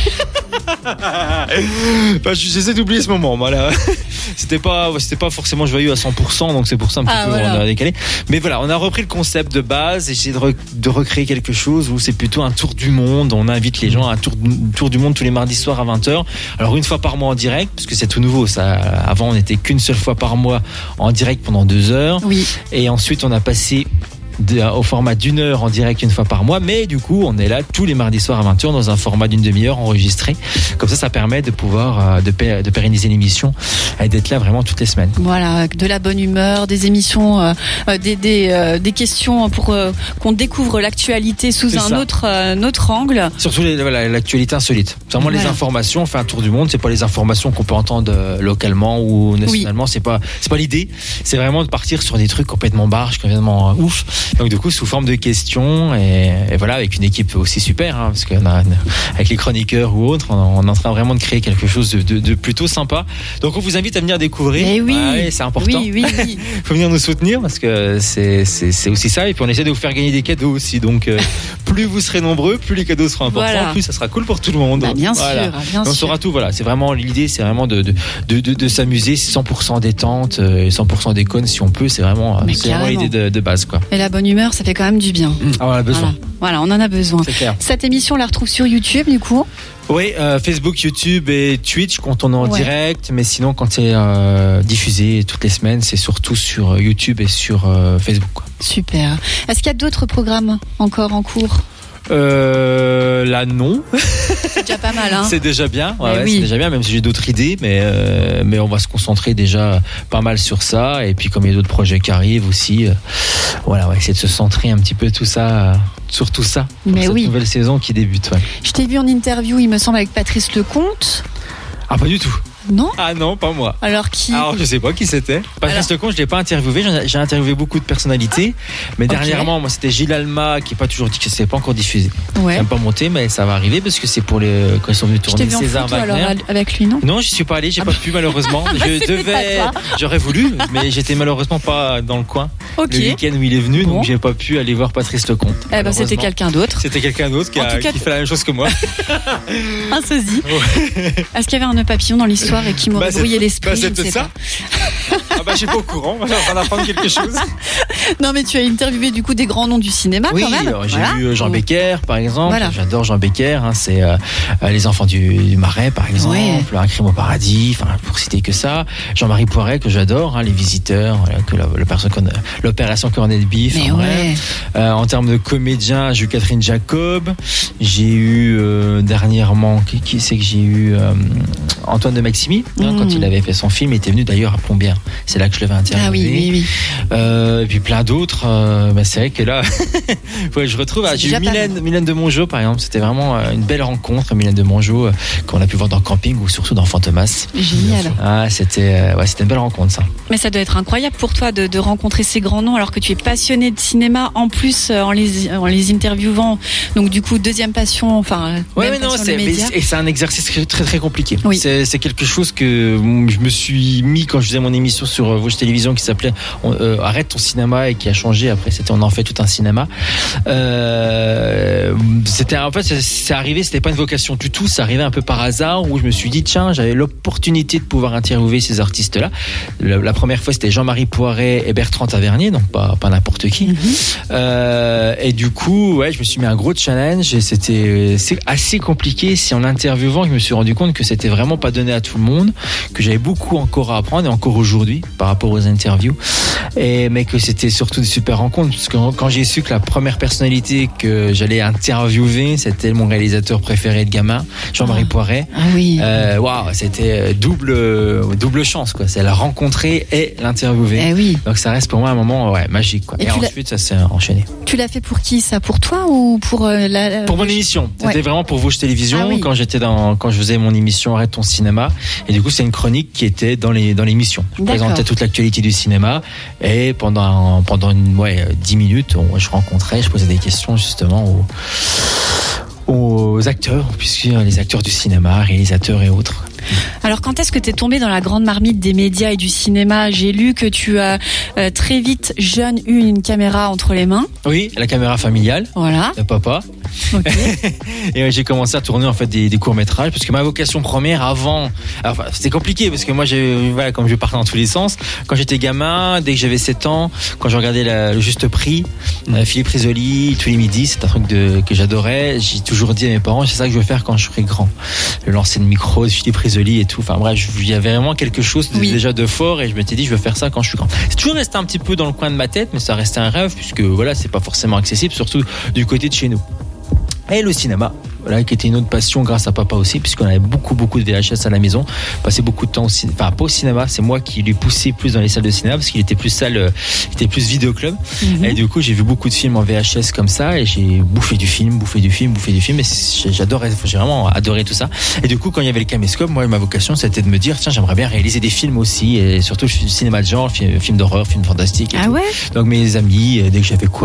J'essaie d'oublier ce moment. Voilà. C'était pas forcément joyeux à 100%, donc c'est pour ça un petit peu on a décalé. Mais voilà, on a repris le concept de base et essayé de recréer quelque chose où c'est plutôt un tour du monde. On invite les gens à un tour du monde tous les mardis soirs à 20h. Alors une fois par mois en direct, parce que c'est tout nouveau ça. Avant on n'était qu'une seule fois par mois en direct pendant 2 heures. Oui. Et ensuite on a passé au format d'1 heure en direct une fois par mois, mais du coup on est là tous les mardis soirs à 20h dans un format d'une demi-heure enregistré. Comme ça permet de pouvoir de pérenniser l'émission et d'être là vraiment toutes les semaines. Voilà, de la bonne humeur, des émissions, des questions pour qu'on découvre l'actualité sous un autre angle. Surtout l'actualité insolite. C'est vraiment les informations, on fait un tour du monde, c'est pas les informations qu'on peut entendre localement ou nationalement, c'est pas l'idée, c'est vraiment de partir sur des trucs complètement barges, complètement ouf. Donc du coup sous forme de questions et voilà, avec une équipe aussi super, hein, parce qu'on a avec les chroniqueurs ou autres, on est en train vraiment de créer quelque chose de plutôt sympa. Donc on vous invite à venir découvrir. C'est important. Oui. Faut venir nous soutenir parce que c'est aussi ça, et puis on essaie de vous faire gagner des cadeaux aussi. Donc plus vous serez nombreux, plus les cadeaux seront importants, plus ça sera cool pour tout le monde. Bien sûr. On saura tout. Voilà, c'est vraiment l'idée, c'est vraiment de s'amuser, 100% détente, 100% déconne si on peut. C'est vraiment l'idée de base, quoi. Et la bonne humeur, ça fait quand même du bien. On en a besoin. Voilà, on en a besoin. C'est clair. Cette émission, on la retrouve sur YouTube, du coup. Oui, Facebook, YouTube et Twitch quand on est en direct, mais sinon quand c'est diffusé toutes les semaines, c'est surtout sur YouTube et sur Facebook, quoi. Super. Est-ce qu'il y a d'autres programmes encore en cours ? Là non. C'est déjà pas mal, hein. C'est déjà bien. C'est déjà bien, même si j'ai d'autres idées, mais on va se concentrer déjà pas mal sur ça. Et puis comme il y a d'autres projets qui arrivent aussi, on va essayer de se centrer un petit peu sur tout ça. Pour cette nouvelle saison qui débute. Ouais. Je t'ai vu en interview, il me semble, avec Patrice Lecomte. Ah, pas du tout. Non ? Ah non, pas moi. Alors qui ? Alors je sais pas qui c'était. Patrice Lecomte, je l'ai pas interviewé. J'ai interviewé beaucoup de personnalités, mais dernièrement, moi c'était Gilles Alma qui est pas toujours dit que c'était pas encore diffusé. Ouais. Même pas monté, mais ça va arriver parce que c'est pour quand ils sont venus tourner César Wagner. Alors avec lui, non ? Non, je suis pas allé, j'ai pas pu malheureusement. J'aurais voulu, mais j'étais malheureusement pas dans le coin. Le week-end où il est venu, donc j'ai pas pu aller voir Patrice Lecomte. C'était quelqu'un d'autre. C'était quelqu'un d'autre qui fait la même chose que moi. Un sosie. Est-ce qu'il y avait un nœud papillon dans l'histoire et qui m'aurait brouillé l'esprit? C'est ça. Je suis pas au courant. On va en apprendre quelque chose. Non, mais tu as interviewé du coup des grands noms du cinéma quand même. J'ai vu Jean Becker par exemple. J'adore Jean Becker. C'est Les Enfants du Marais par exemple. Un Crime au paradis. Pour citer que ça. Jean-Marie Poiret que j'adore. Les Visiteurs. L'opération Corned Beef. En termes de comédiens, j'ai eu Catherine Jacob. J'ai eu dernièrement qui c'est que j'ai eu Antoine de Maximi. Quand il avait fait son film, il était venu d'ailleurs à Plombières. C'est là que je l'avais interviewé. Et puis plein d'autres. C'est vrai que là, je retrouve. J'ai eu Mylène de Mongeau par exemple. C'était vraiment une belle rencontre, Mylène de Mongeau, qu'on a pu voir dans Camping ou surtout dans Fantomas. Génial. C'était une belle rencontre, ça. Mais ça doit être incroyable pour toi de rencontrer ces grands noms alors que tu es passionné de cinéma, en plus en les interviewant. Donc du coup, deuxième passion. Et c'est un exercice très très compliqué. C'est quelque chose que je me suis mis quand je faisais mon émission sur Vosges Télévision qui s'appelait Arrête ton cinéma et qui a changé après. On en fait tout un cinéma. C'est arrivé, c'était pas une vocation du tout, c'est arrivé un peu par hasard où je me suis dit tiens, j'avais l'opportunité de pouvoir interviewer ces artistes-là. La première fois c'était Jean-Marie Poiret et Bertrand Tavernier, donc pas n'importe qui. Et du coup, je me suis mis un gros challenge et c'est assez compliqué. C'est en interviewant que je me suis rendu compte que c'était vraiment pas donné à tout le monde, que j'avais beaucoup encore à apprendre et encore aujourd'hui par rapport aux interviews, mais que c'était surtout des super rencontres parce que quand j'ai su que la première personnalité que j'allais interviewer c'était mon réalisateur préféré de gamin, Jean-Marie Poiret. C'était double chance quoi, c'est la rencontrer et l'interviewer. Donc ça reste pour moi un moment magique quoi. Et ensuite ça s'est enchaîné. Tu l'as fait pour qui ça, pour toi ou pour pour mon émission. C'était vraiment pour Vosges Télévision quand je faisais mon émission Arrête ton cinéma, et du coup c'est une chronique qui était dans l'émission. Je présentais toute l'actualité du cinéma et pendant 10 minutes, je rencontrais, je posais des questions justement aux acteurs, puisque les acteurs du cinéma, réalisateurs et autres. Alors quand est-ce que tu es tombé dans la grande marmite des médias et du cinéma ? J'ai lu que tu as très vite jeune eu une caméra entre les mains. Oui, la caméra familiale de papa, Okay. Et j'ai commencé à tourner en fait des courts-métrages parce que ma vocation première avant, enfin, c'était compliqué parce que moi comme je partais dans tous les sens, quand j'étais gamin, dès que j'avais 7 ans, quand je regardais le Juste Prix, Philippe Risoli, tous les midis, c'est un truc que j'adorais. J'ai toujours dit à mes parents, c'est ça que je veux faire quand je serai grand. Le lancer de micro de Philippe Risoli et tout. Enfin bref, il y avait vraiment quelque chose déjà de fort et je m'étais dit je veux faire ça quand je suis grand. C'est toujours resté un petit peu dans le coin de ma tête, mais ça restait un rêve puisque voilà, c'est pas forcément accessible, surtout du côté de chez nous. Et le cinéma, voilà, qui était une autre passion grâce à papa aussi, puisqu'on avait beaucoup de VHS à la maison. Passé beaucoup de temps pas au cinéma, c'est moi qui lui poussais plus dans les salles de cinéma parce qu'il était plus vidéoclub. Et du coup, j'ai vu beaucoup de films en VHS comme ça et j'ai bouffé du film. Et j'adorais, j'ai vraiment adoré tout ça. Et du coup, quand il y avait le caméscope, moi, ma vocation, c'était de me dire, tiens, j'aimerais bien réaliser des films aussi, et surtout cinéma de genre, film d'horreur, film fantastique. Ah ouais? Donc mes amis, dès que j'avais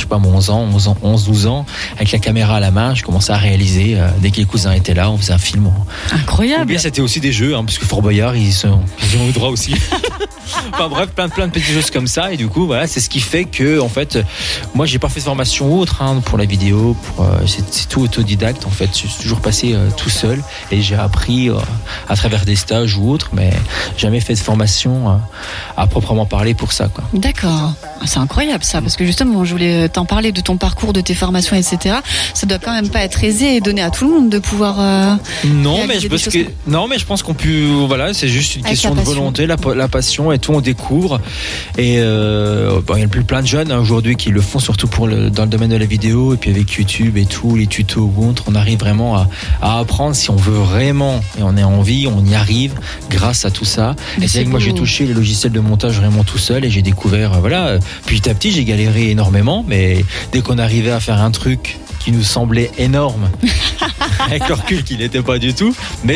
11 ans, 12 ans, avec la caméra à la main, je commençais à réaliser. Dès que les cousins étaient là, on faisait un film. Incroyable. Ou bien c'était aussi des jeux, parce que Fort Boyard, ils ont eu droit aussi. Enfin bref, plein de petites choses comme ça. Et du coup, voilà, c'est ce qui fait que, en fait, moi, j'ai pas fait de formation autre pour la vidéo. C'est tout autodidacte. En fait, je suis toujours passé tout seul et j'ai appris à travers des stages ou autres, mais jamais fait de formation à proprement parler pour ça, quoi. D'accord. C'est incroyable ça, parce que justement, je voulais t'en parler de ton parcours, de tes formations, etc. Ça doit quand même pas être aisé et donner à tout le monde de pouvoir. Non, mais je pense qu'on peut. Voilà, c'est juste une question de volonté, la passion et tout, on découvre. Et il y a plein de jeunes aujourd'hui qui le font, surtout dans le domaine de la vidéo, et puis avec YouTube et tout, les tutos ou autres, on arrive vraiment à apprendre si on veut vraiment et on a envie, on y arrive grâce à tout ça. Mais et c'est vrai que moi j'ai touché les logiciels de montage vraiment tout seul et j'ai découvert, voilà. Petit à petit, j'ai galéré énormément, mais dès qu'on arrivait à faire un truc qui nous semblait énorme, avec le recul qu'il n'était pas du tout, mais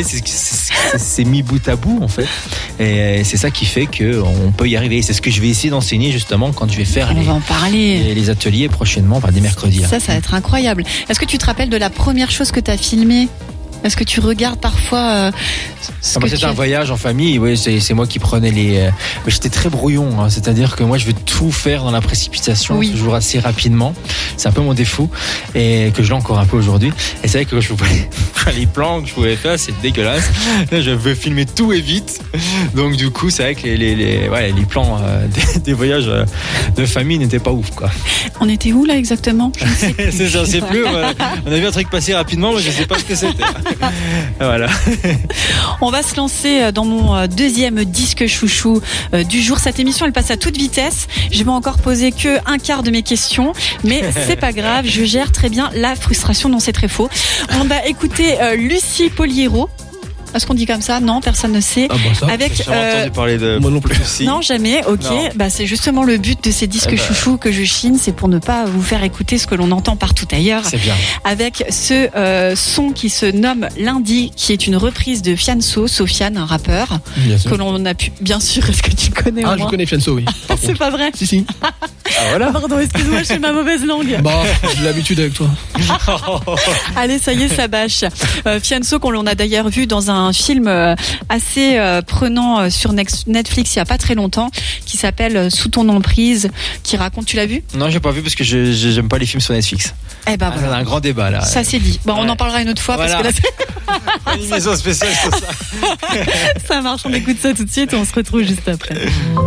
c'est mis bout à bout en fait, et c'est ça qui fait qu'on peut y arriver. C'est ce que je vais essayer d'enseigner justement quand je vais faire les ateliers prochainement, des mercredis. Ça va être incroyable. Est-ce que tu te rappelles de la première chose que tu as filmée ? Est-ce que tu regardes parfois c'était un voyage en famille, oui, c'est moi qui prenais mais j'étais très brouillon, c'est-à-dire que moi je veux tout faire dans la précipitation, toujours assez rapidement. C'est un peu mon défaut et que je l'ai encore un peu aujourd'hui. Et c'est vrai que je pouvais les plans que je pouvais faire, c'est dégueulasse. Là, je veux filmer tout et vite. Donc du coup, c'est vrai que les plans des voyages de famille n'étaient pas ouf, quoi. On était où là exactement? C'est ça, c'est plus. On a vu un truc passer rapidement, mais je sais pas ce que c'était. Voilà. On va se lancer dans mon deuxième disque chouchou du jour. Cette émission, elle passe à toute vitesse. Je vais encore poser que un quart de mes questions, mais c'est pas grave, je gère très bien la frustration. Non, c'est très faux. On va écouter Lucie Poliero. Est-ce qu'on dit comme ça? Non, personne ne sait. Avec j'ai jamais entendu parler de moi non plus. Non, jamais. Ok. Non. C'est justement le but de ces disques chouchous que je chine, c'est pour ne pas vous faire écouter ce que l'on entend partout ailleurs. C'est bien. Avec ce son qui se nomme Lundi, qui est une reprise de Fianso, Sofiane, un rappeur que l'on a pu. Bien sûr. Est-ce que tu connais? Je connais Fianso, oui. C'est pas vrai? Si. Voilà. Pardon, excuse-moi, j'ai ma mauvaise langue. J'ai l'habitude avec toi. Allez, ça y est, ça bâche. Fianso, qu'on l'on a d'ailleurs vu dans un film assez prenant sur Netflix il y a pas très longtemps, qui s'appelle Sous ton emprise, qui raconte. Tu l'as vu? Non, j'ai pas vu parce que j'aime pas les films sur Netflix. Voilà. C'est un grand débat là. Ça c'est dit. On en parlera une autre fois, parce que là une maison spéciale sur ça. Ça marche, on écoute ça tout de suite et on se retrouve juste après.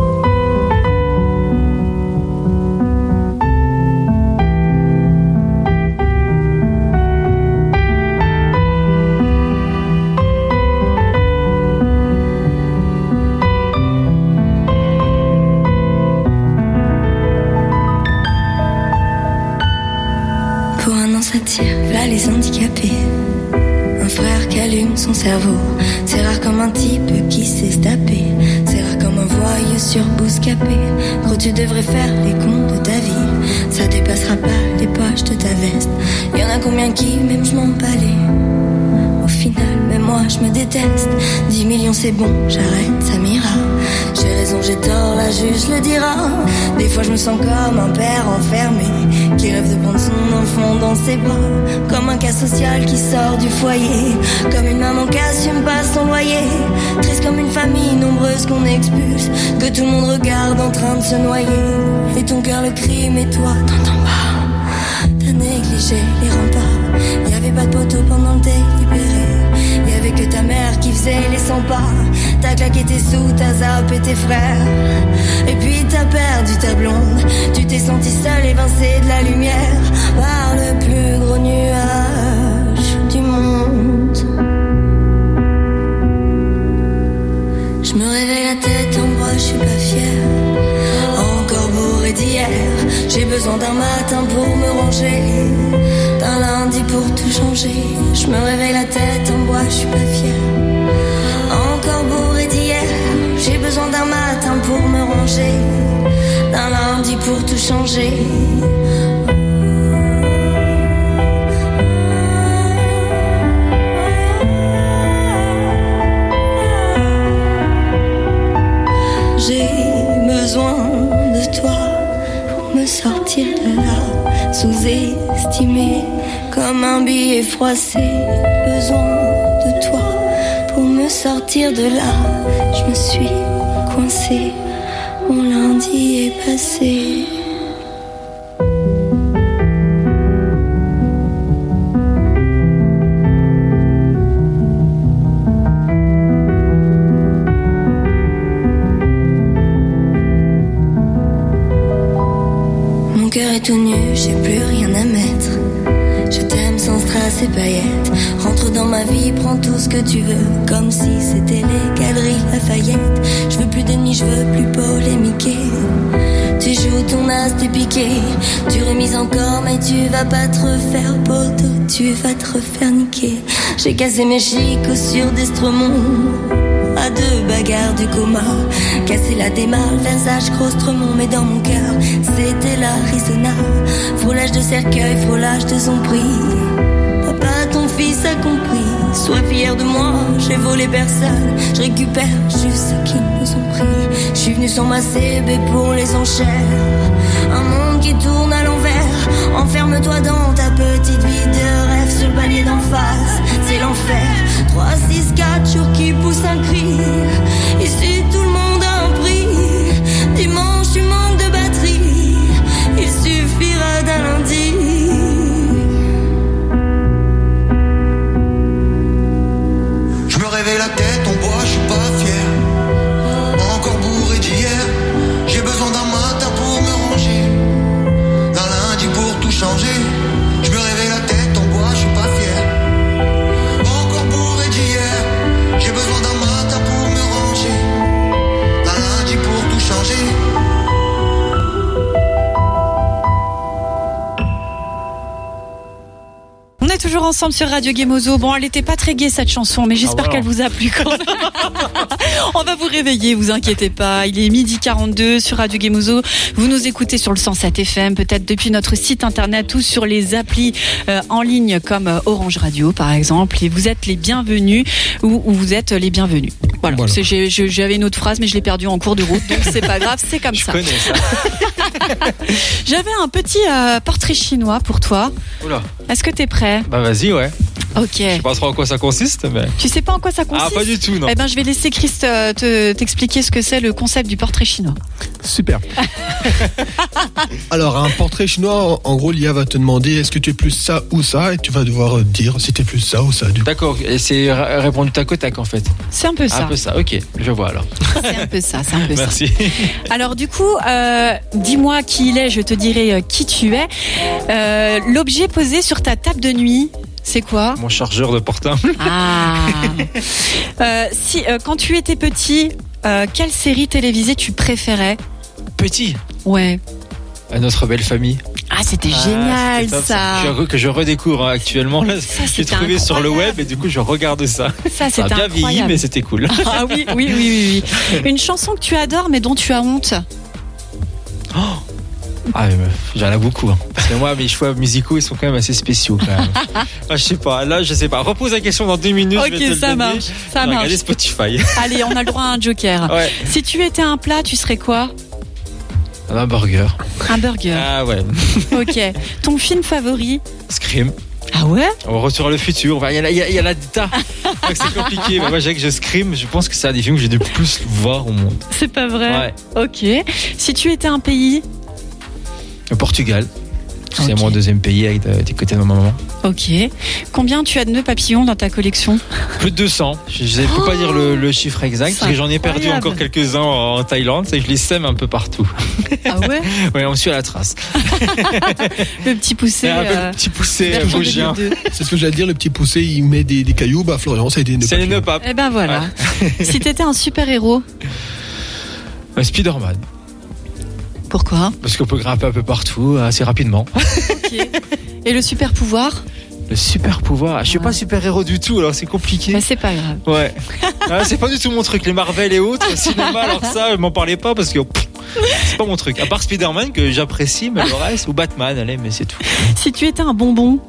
Ça tire, là les handicapés. Un frère qui allume son cerveau. C'est rare comme un type qui sait se taper. C'est rare comme un voyou sur Bouscapé. Gros, tu devrais faire les comptes de ta vie. Ça dépassera pas les poches de ta veste. Y'en a combien qui, même je m'en balais. Au final, même moi je me déteste. 10 millions c'est bon, j'arrête, ça m'ira. J'ai raison, j'ai tort, la juge le dira. Des fois je me sens comme un père enfermé qui rêve de prendre son enfant dans ses bras. Comme un cas social qui sort du foyer. Comme une maman qui assume pas son loyer. Triste comme une famille nombreuse qu'on expulse. Que tout le monde regarde en train de se noyer. Et ton cœur le crie, mais toi t'entends pas. T'as négligé les remparts. Y'avait pas de poteau pendant le délibéré. Y'avait que ta mère qui faisait les 100 pas. T'as claqué tes sous, t'as zappé tes frères. Et puis t'as perdu ta blonde. Tu t'es senti seul, évincé de la lumière par le plus gros nuage du monde. Je me réveille la tête en bras, je suis pas fière. Encore bourré d'hier. J'ai besoin d'un matin pour me ranger, d'un lundi pour tout changer. Je me réveille la tête en bois, je suis pas fière. Encore bourré d'hier. J'ai besoin d'un matin pour me ranger, d'un lundi pour tout changer. J'ai besoin de toi pour me sortir de là, sous-estimé comme un billet froissé. Besoin de toi pour me sortir de là. Je me suis coincée, mon lundi est passé. Mon cœur est tout nu, j'ai plus rien à mettre. Je t'aime sans strass et paillettes. Rentre dans ma vie, prends tout ce que tu veux, comme si c'était les galeries Lafayette. Je veux plus d'ennemis, je veux plus polémiquer. Tu joues ton as, t'es piqué. Tu remises encore, mais tu vas pas te refaire poteau. Tu vas te refaire niquer. J'ai cassé mes chicots sur d'Estremont. À 2 bagarres du coma, casser la démarre, Versace, Crostremont, mais dans mon cœur, c'était l'Arizona. Frôlage de cercueil, frôlage de son prix. Papa, ton fils a compris. Sois fier de moi, j'ai volé personne. Je récupère juste ce qu'ils nous ont pris. Je suis venu sur ma CB pour les enchères. Un monde qui tourne à l'envers. Enferme-toi dans ta petite vie de rêve. Sur le palier d'en face, c'est l'enfer. 3, 6, 4 jours qui poussent un cri. Ici tout le monde a un prix. Dimanche tu manques de batterie. Il suffira d'un lundi. Je me réveille la tête en bois, je suis pas fier. Encore bourré d'hier. J'ai besoin d'un matin pour me ranger, d'un lundi pour tout changer. Je me réveille la tête en bois, je suis pas fier. Encore bourré d'hier. J'ai besoin d'un matin pour me ranger, d'un lundi pour tout changer. On est toujours ensemble sur Radio Gemozo. Bon, elle était pas très gaie cette chanson, mais j'espère qu'elle vous a plu quand même. On va vous réveiller, vous inquiétez pas. Il est 12h42 sur Radio Gemozo. Vous nous écoutez sur le 107 FM, peut-être depuis notre site internet ou sur les applis en ligne comme Orange Radio par exemple. Et vous êtes les bienvenus ou vous êtes les bienvenus. Voilà. J'avais une autre phrase, mais je l'ai perdue en cours de route, donc c'est pas grave, c'est comme ça. Je connais ça. J'avais un petit portrait chinois pour toi. Oula. Est-ce que t'es prêt ? Bah vas-y, ouais. Ok. Je sais pas trop en quoi ça consiste, mais. Tu sais pas en quoi ça consiste ? Ah, pas du tout, non. Eh ben, je vais laisser Chris t'expliquer ce que c'est le concept du portrait chinois. Super. Alors, un portrait chinois, en gros, l'IA va te demander est-ce que tu es plus ça ou ça, et tu vas devoir dire si tu es plus ça ou ça. D'accord, et c'est répondu tac au tac en fait. C'est un peu ça. Un peu ça, ok, je vois alors. C'est un peu ça, Merci. Alors du coup, dis-moi qui il est, je te dirai qui tu es. L'objet posé sur ta table de nuit, c'est quoi ? Mon chargeur de portable. Ah. Quand tu étais petit, quelle série télévisée tu préférais ? Petit. Ouais. À Notre Belle Famille. Ah, c'était génial top, ça. Que je redécouvre actuellement. Là, j'ai trouvé sur le web et du coup je regarde ça. Ça, c'était bien incroyable. vieilli, mais c'était cool. Ah oui. Une chanson que tu adores mais dont tu as honte. Ah, j'en ai beaucoup. Hein. Parce que moi, mes choix musicaux, ils sont quand même assez spéciaux. Quand même. Je sais pas. Repose la question dans 2 minutes. Ok, ça marche. Ça marche. Regardez Spotify. Allez, on a le droit à un joker. Ouais. Si tu étais un plat, tu serais quoi ? Un burger. Un burger. Ah ouais. Ok. Ton film favori ? Scream. Ah ouais ? On retourne le futur. Il y a la tas. C'est compliqué. Mais moi, j'ai que je Scream. Je pense que c'est un des films que j'ai le plus voir au monde. C'est pas vrai ? Ouais. Ok. Si tu étais un pays ? Le Portugal. C'est mon deuxième pays avec du côté de ma maman. Ok. Combien tu as de nœuds papillons dans ta collection? Plus de 200. Je ne peux pas dire le chiffre exact parce que j'en ai perdu encore quelques-uns en Thaïlande. C'est que je les sème un peu partout. Ah ouais? Ouais, on suit à la trace. Le petit poussé. Le petit poussé vosgien. C'est ce que j'allais dire, le petit poussé, il met des cailloux. Bah, Florian, ça a été des nœuds papillons. C'est les nœuds papes. Eh ben voilà. Ouais. Si t'étais un super-héros. Spider-Man. Pourquoi? Parce qu'on peut grimper un peu partout assez rapidement. Ok. Et le super pouvoir? Le super pouvoir. Je suis pas super héros du tout, alors c'est compliqué. Mais c'est pas grave. Ouais. C'est pas du tout mon truc. Les Marvel et autres, cinéma, alors ça, m'en parlez pas parce que c'est pas mon truc. À part Spider-Man que j'apprécie, mais le reste, ou Batman, allez, mais c'est tout. Si tu étais un bonbon?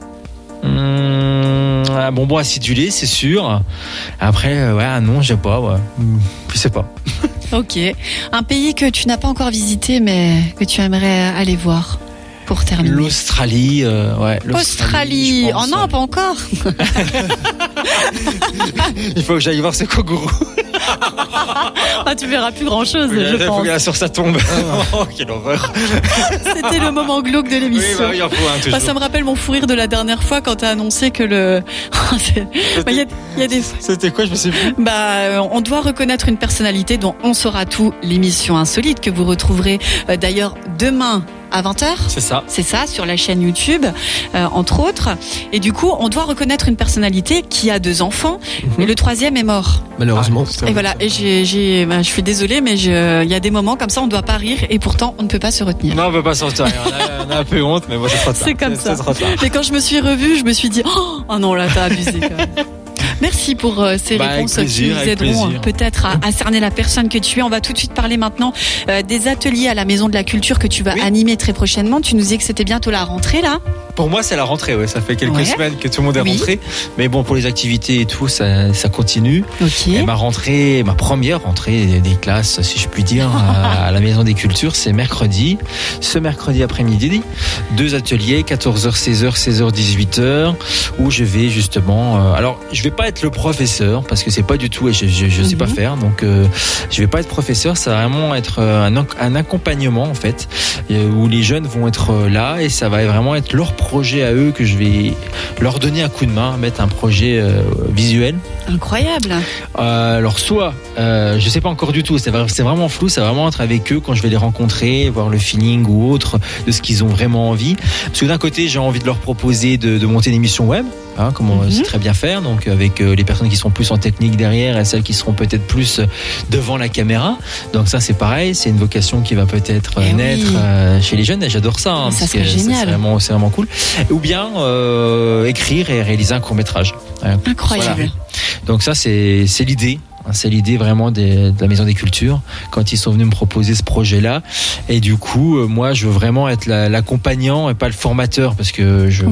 Un bonbon acidulé, c'est sûr. Après, non, je sais pas. Ouais. Je sais pas. Ok. Un pays que tu n'as pas encore visité, mais que tu aimerais aller voir pour terminer. L'Australie, Australie. Oh non, pas encore. Il faut que j'aille voir ce kangourou. Tu verras plus grand chose, je pense. Il faut que la source ça tombe. Oh, quelle horreur. C'était le moment glauque de l'émission. Oui, il en faut un toujours. Ça me rappelle mon fou rire de la dernière fois quand t'as annoncé que le. Il y a des. C'était quoi, je me sais plus. On doit reconnaître une personnalité dont on saura tout. L'émission Insolite que vous retrouverez d'ailleurs demain à 20h. C'est ça, sur la chaîne YouTube, entre autres. Et du coup, on doit reconnaître une personnalité qui a 2 enfants, mais le 3e est mort. Malheureusement. Et voilà, et je suis désolée, mais il y a des moments comme ça, on ne doit pas rire, et pourtant, on ne peut pas se retenir. Non, on ne peut pas se retenir. On a un peu honte, mais moi, c'est trop tard. C'est comme ça. Mais quand je me suis revue, je me suis dit, oh non, là, t'as abusé quand même. Merci pour ces réponses qui nous aideront peut-être à cerner la personne que tu es. On va tout de suite parler maintenant des ateliers à la Maison de la Culture que tu vas animer très prochainement. Tu nous disais que c'était bientôt la rentrée là. Pour moi, c'est la rentrée, ça fait quelques semaines que tout le monde est rentré. Mais bon, pour les activités et tout, ça continue. Okay. Et ma première rentrée des classes, si je puis dire, à la Maison des Cultures, c'est mercredi. Ce mercredi après-midi, 2 ateliers, 14h, 16h, 16h, 18h, où je vais justement... alors, je vais pas être le professeur, parce que c'est pas du tout, et je sais pas faire, donc je vais pas être professeur, ça va vraiment être un accompagnement, en fait, où les jeunes vont être là, et ça va vraiment être leur projet à eux que je vais leur donner un coup de main, mettre un projet visuel. Incroyable. Alors soit, je sais pas encore du tout, c'est vraiment flou, ça va vraiment être avec eux quand je vais les rencontrer, voir le feeling ou autre de ce qu'ils ont vraiment envie. Parce que d'un côté, j'ai envie de leur proposer de monter une émission web, comme on sait très bien faire, donc avec les personnes qui seront plus en technique derrière et celles qui seront peut-être plus devant la caméra. Donc ça, c'est pareil, c'est une vocation qui va peut-être naître chez les jeunes, et j'adore ça. Ça serait génial. C'est vraiment cool. Ou bien écrire et réaliser un court-métrage. Incroyable. Voilà. Donc ça, c'est l'idée. C'est l'idée vraiment de la Maison des Cultures quand ils sont venus me proposer ce projet-là. Et du coup, moi, je veux vraiment être l'accompagnant et pas le formateur, parce que je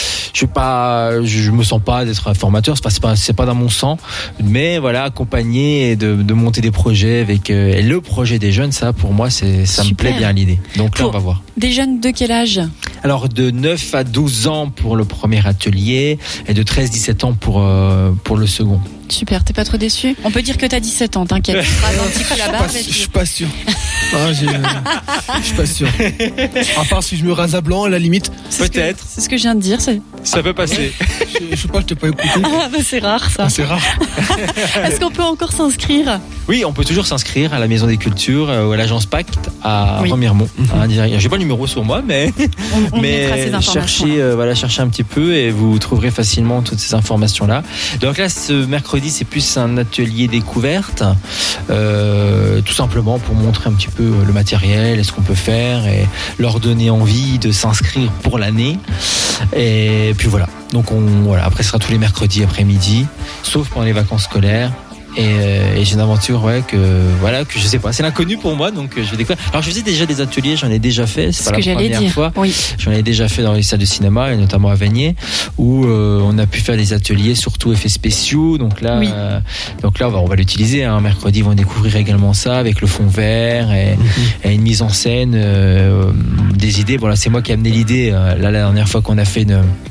me sens pas d'être un formateur. C'est pas dans mon sang. Mais voilà, accompagner et de monter des projets avec et le projet des jeunes, ça pour moi, ça me plaît bien l'idée. Donc là, on va voir. Des jeunes de quel âge? Alors de 9 à 12 ans pour le premier atelier et de 13-17 ans pour le second. Super, t'es pas trop déçu? On peut dire que t'as 17 ans, t'inquiète. Je suis pas sûr. Je suis pas sûr. À part si je me rase à blanc, à la limite. Peut-être. C'est ce que je viens de dire. Ça peut passer. Je sais pas, je t'ai pas écouté. C'est rare ça. C'est rare. Est-ce qu'on peut encore s'inscrire? Oui, on peut toujours s'inscrire à la Maison des Cultures ou à l'agence Pacte à Remiremont. J'ai pas le numéro sur moi, mais cherchez un petit peu et vous trouverez facilement toutes ces informations-là. Donc là, ce mercredi, c'est plus un atelier découverte, tout simplement pour montrer un petit peu le matériel et ce qu'on peut faire et leur donner envie de s'inscrire pour l'année. Et puis voilà. Donc après, ce sera tous les mercredis après-midi, sauf pendant les vacances scolaires. Et j'ai une aventure que je sais pas, c'est l'inconnu pour moi, donc je vais découvrir. Alors je faisais déjà des ateliers, j'en ai déjà fait, c'est pas la première fois. Oui. J'en ai déjà fait dans les salles de cinéma et notamment à Vanier, où on a pu faire des ateliers surtout effets spéciaux. Donc là on va l'utiliser. Mercredi, ils vont découvrir également ça avec le fond vert et une mise en scène, des idées. Voilà, c'est moi qui ai amené l'idée. Là, la dernière fois qu'on a fait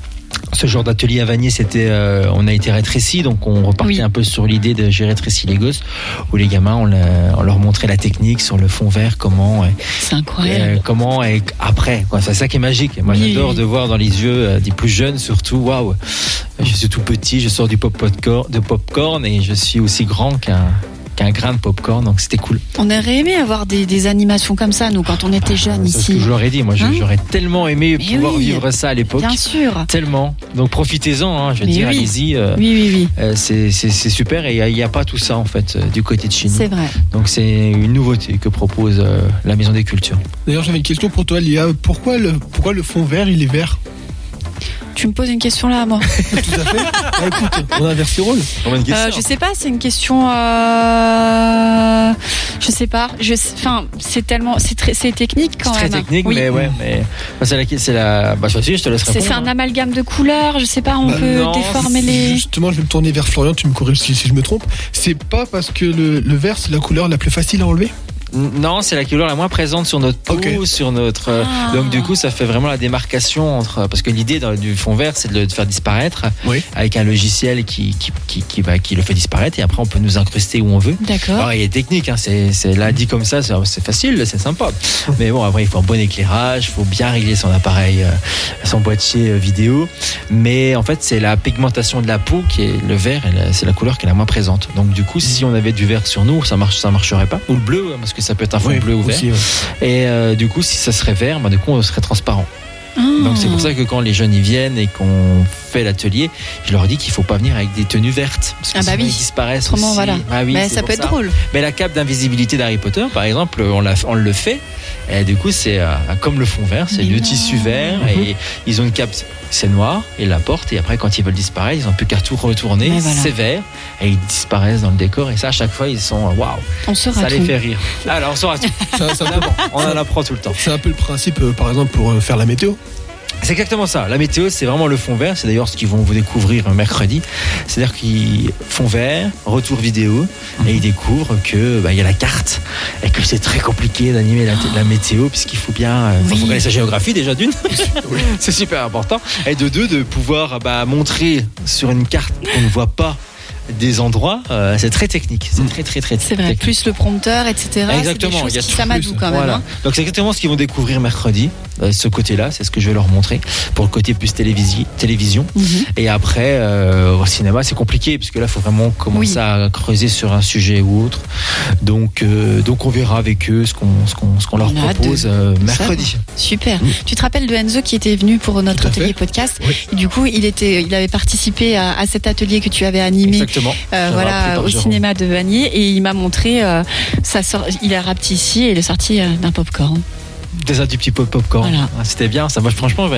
Ce genre d'atelier à Vanier, c'était, on a été rétréci, donc on repartait un peu sur l'idée de j'ai rétréci les gosses, où les gamins, on leur montrait la technique sur le fond vert, comment. C'est incroyable. Comment et après, quoi. C'est ça qui est magique. Moi, j'adore de voir dans les yeux des plus jeunes, surtout. Waouh, je suis tout petit, je sors du popcorn et je suis aussi grand qu'un grain de popcorn, donc c'était cool. On aurait aimé avoir des animations comme ça, nous, quand on était jeunes ici. C'est ce que je leur ai dit. Moi, j'aurais tellement aimé pouvoir vivre ça à l'époque. Bien sûr. Tellement. Donc profitez-en, je veux dire, allez-y. Oui. C'est super et il n'y a pas tout ça, en fait, du côté de chez nous. C'est vrai. Donc c'est une nouveauté que propose la Maison des Cultures. D'ailleurs, j'avais une question pour toi, Lia. Pourquoi le fond vert, il est vert? Tu me poses une question là à moi. Tout à fait. Écoute, on a inversé rôle. Je sais pas, c'est une question. Je sais pas. Enfin, c'est tellement, c'est technique quand même. C'est très technique, mais c'est la. Bah, je te laisse répondre. C'est un amalgame de couleurs. Je sais pas, on peut déformer les. Justement, je vais me tourner vers Florian. Tu me corriges si je me trompe. C'est pas parce que le vert c'est la couleur la plus facile à enlever? Non, c'est la couleur la moins présente sur notre peau, sur notre. Donc du coup, ça fait vraiment la démarcation entre. Parce que l'idée du fond vert, c'est de le faire disparaître avec un logiciel qui le fait disparaître et après on peut nous incruster où on veut. D'accord. Alors il est technique, c'est là dit comme ça, c'est facile, c'est sympa. Mais bon, après il faut un bon éclairage, il faut bien régler son appareil, son boîtier vidéo. Mais en fait, c'est la pigmentation de la peau qui est le vert, c'est la couleur qui est la moins présente. Donc du coup, si on avait du vert sur nous, ça marcherait pas. Ou le bleu, parce que ça peut être un fond bleu ou vert. Aussi, et du coup, si ça serait vert, du coup, on serait transparent. Donc c'est pour ça que quand les jeunes y viennent et qu'on fait l'atelier, je leur dis qu'il faut pas venir avec des tenues vertes parce que sinon ils disparaissent aussi. Voilà. Mais ça peut être drôle. Mais la cape d'invisibilité d'Harry Potter, par exemple, on le fait. Et du coup, c'est comme le fond vert, c'est du tissu vert et ils ont une cape, c'est noir, ils la portent et après quand ils veulent disparaître, ils n'ont plus qu'à tout retourner, c'est vert et ils disparaissent dans le décor et ça à chaque fois ils sont waouh. Ça les fait rire. Alors on saura tout. On en apprend tout le temps. C'est un peu le principe, par exemple, pour faire la météo. C'est exactement ça. La météo, c'est vraiment le fond vert. C'est d'ailleurs ce qu'ils vont vous découvrir mercredi. C'est-à-dire qu'ils font vert, retour vidéo, et ils découvrent que il y a la carte et que c'est très compliqué d'animer la météo puisqu'il faut bien faut connaître sa géographie déjà d'une. C'est super important. Et de deux, de pouvoir montrer sur une carte qu'on ne voit pas des endroits, c'est très technique, c'est très technique. C'est vrai, plus le prompteur, etc. Exactement, il y a tout Samadou quand même. Voilà. Donc c'est exactement ce qu'ils vont découvrir mercredi. Ce côté-là, c'est ce que je vais leur montrer pour le côté plus télévision. Et après, au cinéma, c'est compliqué puisque là, il faut vraiment commencer à creuser sur un sujet ou autre. Donc on verra avec eux ce qu'on leur propose mercredi. Super. Tu te rappelles de Enzo qui était venu pour notre atelier podcast. Et du coup, il avait participé à cet atelier que tu avais animé. Au cinéma de Vanier et il m'a montré il a rapetissé et il est sorti d'un popcorn. Du petit popcorn. Voilà. C'était bien ça. Moi franchement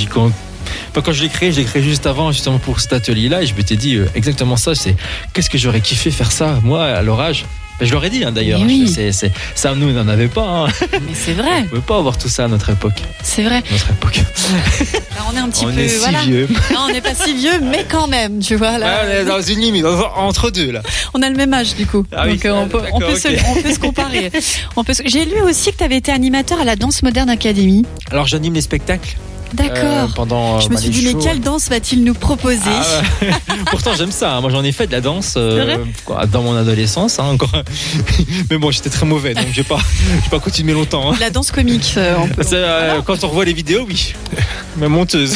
quand je l'ai créé juste avant justement pour cet atelier là et je m'étais dit exactement ça, c'est qu'est-ce que j'aurais kiffé faire ça moi à leur âge. Je leur ai dit d'ailleurs, ça nous n'en avait pas. Mais c'est vrai. On ne pouvait pas avoir tout ça à notre époque. C'est vrai. Notre époque. Alors on est un petit peu. On est si vieux. Non, on n'est pas si vieux, mais quand même, tu vois là. On est dans une limite, entre deux là. On a le même âge du coup. Donc on peut se comparer. J'ai lu aussi que tu avais été animateur à la Danse Moderne Academy. Alors j'anime les spectacles. D'accord. Je me suis dit, mais quelle danse va-t-il nous proposer? Pourtant, j'aime ça. Moi, j'en ai fait de la danse dans mon adolescence. Encore. Mais bon, j'étais très mauvais, donc je vais pas continuer longtemps. La danse comique. Quand on revoit les vidéos, oui. Ma monteuse.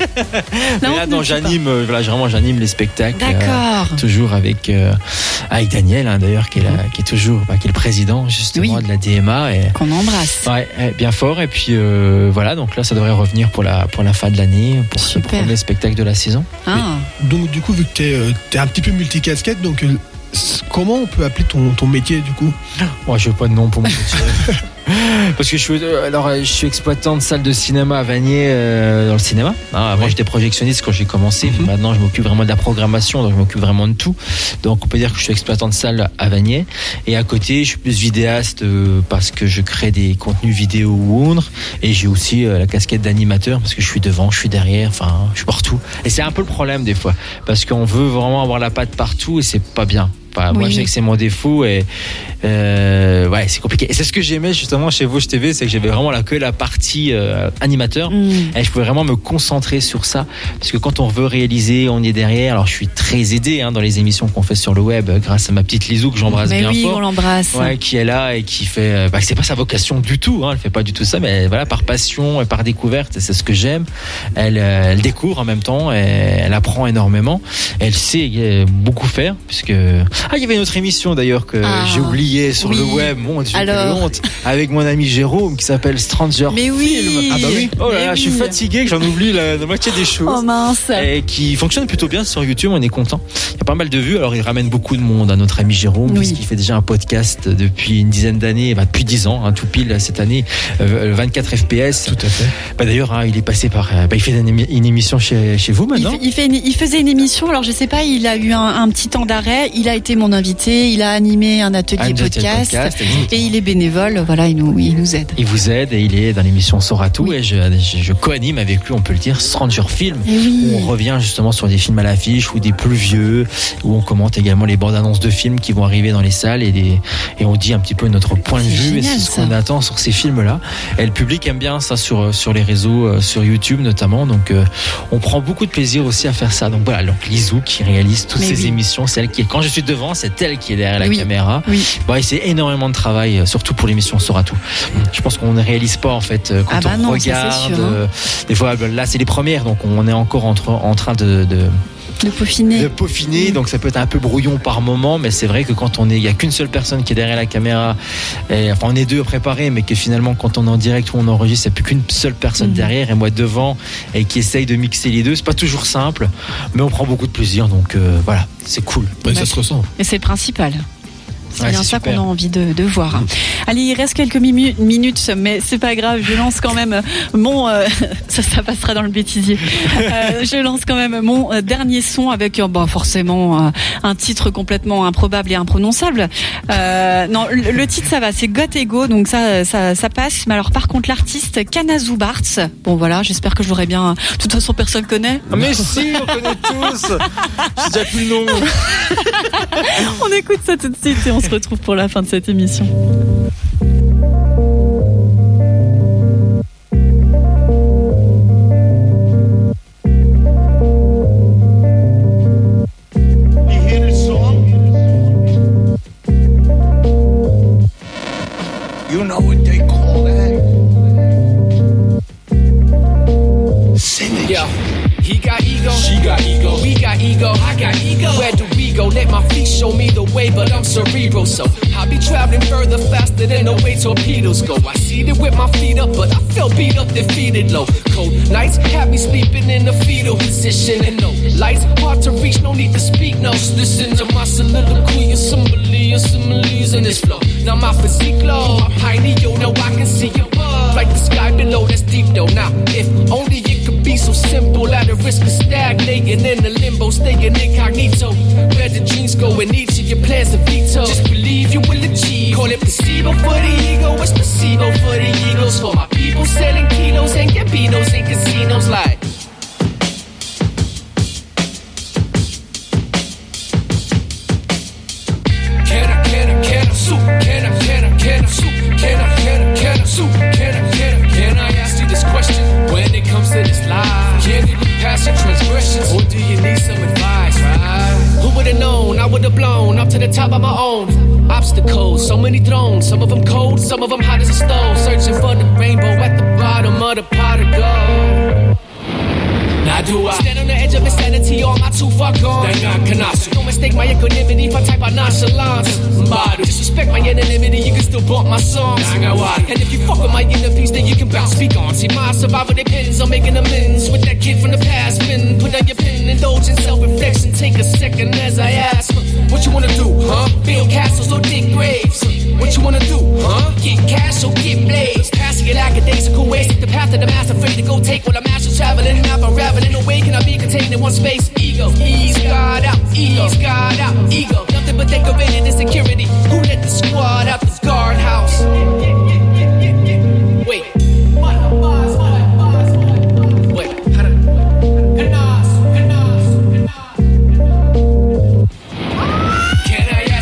J'anime les spectacles. D'accord. Toujours avec Daniel, d'ailleurs, qui est toujours, qui est le président justement de la DMA. Qu'on embrasse. Ouais, bien fort. Et puis voilà, donc là, ça devrait revenir pour la fin de l'année, pour ce premier spectacle de la saison. Donc du coup, vu que t'es un petit peu multicasquette, donc comment on peut appeler ton métier du coup? Moi, je veux pas de nom pour mon métier. Parce que je suis exploitant de salle de cinéma à Vanier dans le cinéma. Avant j'étais projectionniste quand j'ai commencé. Maintenant je m'occupe vraiment de la programmation, donc je m'occupe vraiment de tout. Donc on peut dire que je suis exploitant de salle à Vanier. Et à côté je suis plus vidéaste parce que je crée des contenus vidéo ou autres. Et j'ai aussi la casquette d'animateur parce que je suis devant, je suis derrière, je suis partout. Et c'est un peu le problème des fois parce qu'on veut vraiment avoir la patte partout et c'est pas bien. pas. Moi, je sais que c'est mon défaut et ouais, c'est compliqué. Et c'est ce que j'aimais justement chez Vosges TV, c'est que j'avais vraiment que la partie animateur et je pouvais vraiment me concentrer sur ça parce que quand on veut réaliser, on est derrière. Alors je suis très aidé dans les émissions qu'on fait sur le web grâce à ma petite Lizou que j'embrasse bien fort. On l'embrasse. Ouais, qui est là et qui fait. C'est pas sa vocation du tout. Elle fait pas du tout ça, mais voilà, par passion et par découverte, c'est ce que j'aime. Elle découvre en même temps, et elle apprend énormément. Elle sait beaucoup faire puisque il y avait une autre émission d'ailleurs que j'ai oublié sur le web. Mon Dieu, quelle honte. Avec mon ami Jérôme qui s'appelle Stranger Film. Ah bah oui. Oh là là, je suis fatigué que j'en oublie la moitié des choses. Oh mince. Et qui fonctionne plutôt bien sur YouTube, on est content. Il y a pas mal de vues, alors il ramène beaucoup de monde à notre ami Jérôme, puisqu'il fait déjà un podcast depuis une dizaine d'années, depuis 10 ans, tout pile cette année, 24 FPS. Tout à fait. D'ailleurs, il est passé par... il fait une émission chez vous maintenant. Il faisait une émission, alors je sais pas, il a eu un petit temps d'arrêt, il a été mon invité, il a animé un atelier podcast et il est bénévole, voilà, il nous aide. Il vous aide et il est dans l'émission Saura Tout et je co-anime avec lui, on peut le dire, Stranger Film, où on revient justement sur des films à l'affiche ou des plus vieux, où on commente également les bandes annonces de films qui vont arriver dans les salles et on dit un petit peu notre point de vue et ce qu'on attend sur ces films-là. Et le public aime bien ça sur les réseaux, sur YouTube notamment, donc on prend beaucoup de plaisir aussi à faire ça. Donc voilà, donc Lizou qui réalise toutes ces émissions, c'est elle qui est, quand je suis devant, c'est elle qui est derrière la caméra. C'est énormément de travail, surtout pour l'émission Saura Tout. Je pense qu'on ne réalise pas en fait quand on regarde. Ça, sûr, des fois, là c'est les premières, donc on est encore en train de peaufiner, donc ça peut être un peu brouillon par moment, mais c'est vrai que quand il y a qu'une seule personne qui est derrière la caméra, on est deux préparés, mais que finalement quand on est en direct ou on enregistre, il n'y a plus qu'une seule personne derrière et moi devant et qui essaye de mixer les deux. C'est pas toujours simple, mais on prend beaucoup de plaisir, donc voilà, c'est cool. Ça se ressent. Et c'est le principal. C'est bien ça qu'on a envie de voir. Allez, il reste quelques minutes, mais c'est pas grave. Je lance quand même mon... ça passera dans le bêtisier. Je lance quand même mon dernier son avec forcément un titre complètement improbable et imprononçable. Non, le titre ça va, c'est Got Ego, donc ça passe. Mais alors par contre l'artiste Kanazu Bartz. Bon voilà, j'espère que je l'aurai bien. De toute façon personne connaît. Mais si, on connaît tous. J'ai déjà plus le nom. On écoute ça tout de suite et on se retrouve pour la fin de cette émission. You know what they call that? Synergy. Yeah. He got ego, she got ego, we got ego, I got ego. Where do we go? Let my feet show me the way, but I'm cerebral, so I'll be traveling further faster than the way torpedoes go. I seated with my feet up, but I felt beat up, defeated low. Cold nights had me sleeping in the fetal position, and no lights hard to reach, no need to speak, no. Just listen to my soliloquy, similes in this flow. Now my physique low, I'm high, yo, now I can see above, like the sky below, that's deep though. Now if only it could be so simple, at a risk of stagnating in the limbo, staying incognito. Where the dreams go and each of your plans to veto. Just believe you will achieve. Call it placebo for the ego, it's placebo for the egos. For my people selling kilos and gambinos in casinos like. Can I ask you this question? When it comes to this life, can you look past your transgressions? Or do you need some advice, right? Who would've known? I would've blown up to the top of my own obstacles. So many thrones, some of them cold, some of them hot as a stove. Searching for the rainbow at the bottom of the pot of gold. Now do I stand on the edge of insanity or am I too far gone? Then God can ask. Don't mistake my equanimity for type of nonchalance. Mbadu. Disrespect my anonymity, you can still bump my songs. And if you fuck with my inner peace, then you can bounce, speak on. See, my survival depends on making amends with that kid from the past. Been put on your pen, indulge in self-reflection. Take a second as I ask, what you wanna do, huh? Build castles or dig graves? What you wanna do, huh? Get cash or get blades? Passing your lackadaisical ways, take the path of the master, afraid to go take what I'm astral traveling. Now I'm raveling away, can I be contained in one space? Ego, ease God out, ego. Nothing but decorated insecurity. Who let the squad out this guardhouse? Wait. Can I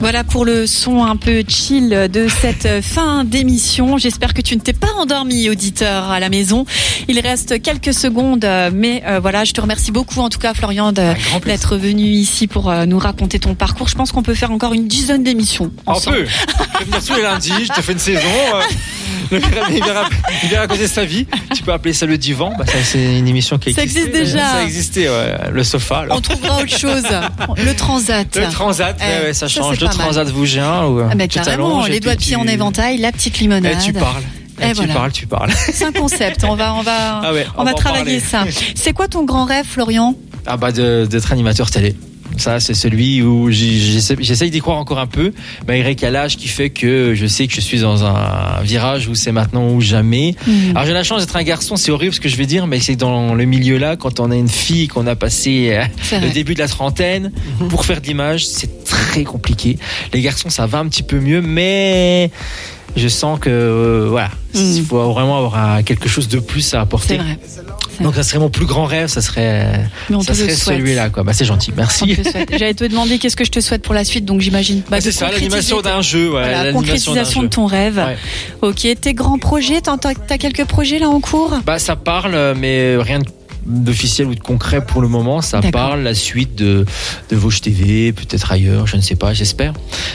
Voilà pour le son un peu chill de cette fin d'émission. J'espère que tu ne t'es pas endormi, auditeur à la maison. Il reste quelques secondes, mais voilà, je te remercie beaucoup en tout cas, Florian, d'être venu ici pour nous raconter ton parcours. Je pense qu'on peut faire encore une dizaine d'émissions ensemble. On peut. Je vais venir tous les lundis, je te fais une saison. Il vient raconter sa vie. Tu peux appeler ça le divan. Bah, ça, c'est une émission qui existe. Ça existe déjà. Ça existait, ouais. Le sofa. Alors. On trouvera autre chose. Le transat. Le transat, ouais, ça change. Le transat vosgien ou carrément, les doigts de pied en éventail, la petite limonade. Tu parles. Tu parles. C'est un concept. On va travailler ça. C'est quoi ton grand rêve, Florian? Ah bah d'être animateur télé. Ça, c'est celui où j'essaye d'y croire encore un peu, malgré qu'à l'âge qui fait que je sais que je suis dans un virage où c'est maintenant ou jamais. Alors j'ai la chance d'être un garçon, c'est horrible ce que je vais dire, mais c'est dans le milieu-là, quand on a une fille, qu'on a passé le début de la trentaine, pour faire de l'image, c'est très compliqué. Les garçons, ça va un petit peu mieux, mais je sens que il faut vraiment avoir quelque chose de plus à apporter. C'est vrai. Donc ça serait mon plus grand rêve, ça serait celui-là, quoi. Bah c'est gentil, merci. J'allais te demander qu'est-ce que je te souhaite pour la suite, donc j'imagine. C'est ça, l'animation d'un jeu, la concrétisation de ton rêve. Ouais. Ok, tes grands projets, t'as quelques projets là en cours? Bah ça parle, mais rien d'officiel ou de concret pour le moment. Ça parle la suite de Vosges TV, peut-être ailleurs, je ne sais pas, j'espère.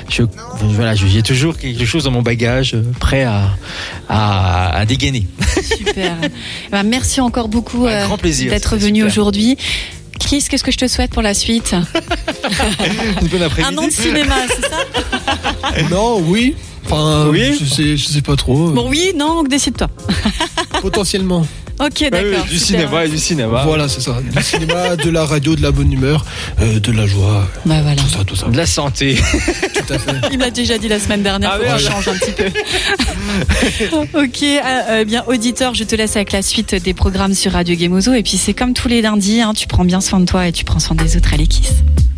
J'ai toujours quelque chose dans mon bagage prêt à dégainer. Super. Merci encore beaucoup grand plaisir, d'être venu aujourd'hui. Chris, qu'est-ce que je te souhaite pour la suite? Bon après-midi. Un an de cinéma, c'est ça? Non, oui. Enfin, oui. Je sais pas trop. Bon, oui, non, décide-toi. Potentiellement. Ok, d'accord. Du cinéma. Voilà, c'est ça. Du cinéma, de la radio, de la bonne humeur, de la joie. Bah voilà. Tout ça. De la santé. Tout à fait. Il m'a déjà dit la semaine dernière qu'on change un petit peu. Ok, bien auditeur, je te laisse avec la suite des programmes sur Radio Gemozo. Et puis c'est comme tous les lundis, tu prends bien soin de toi et tu prends soin des autres à l'Kiss.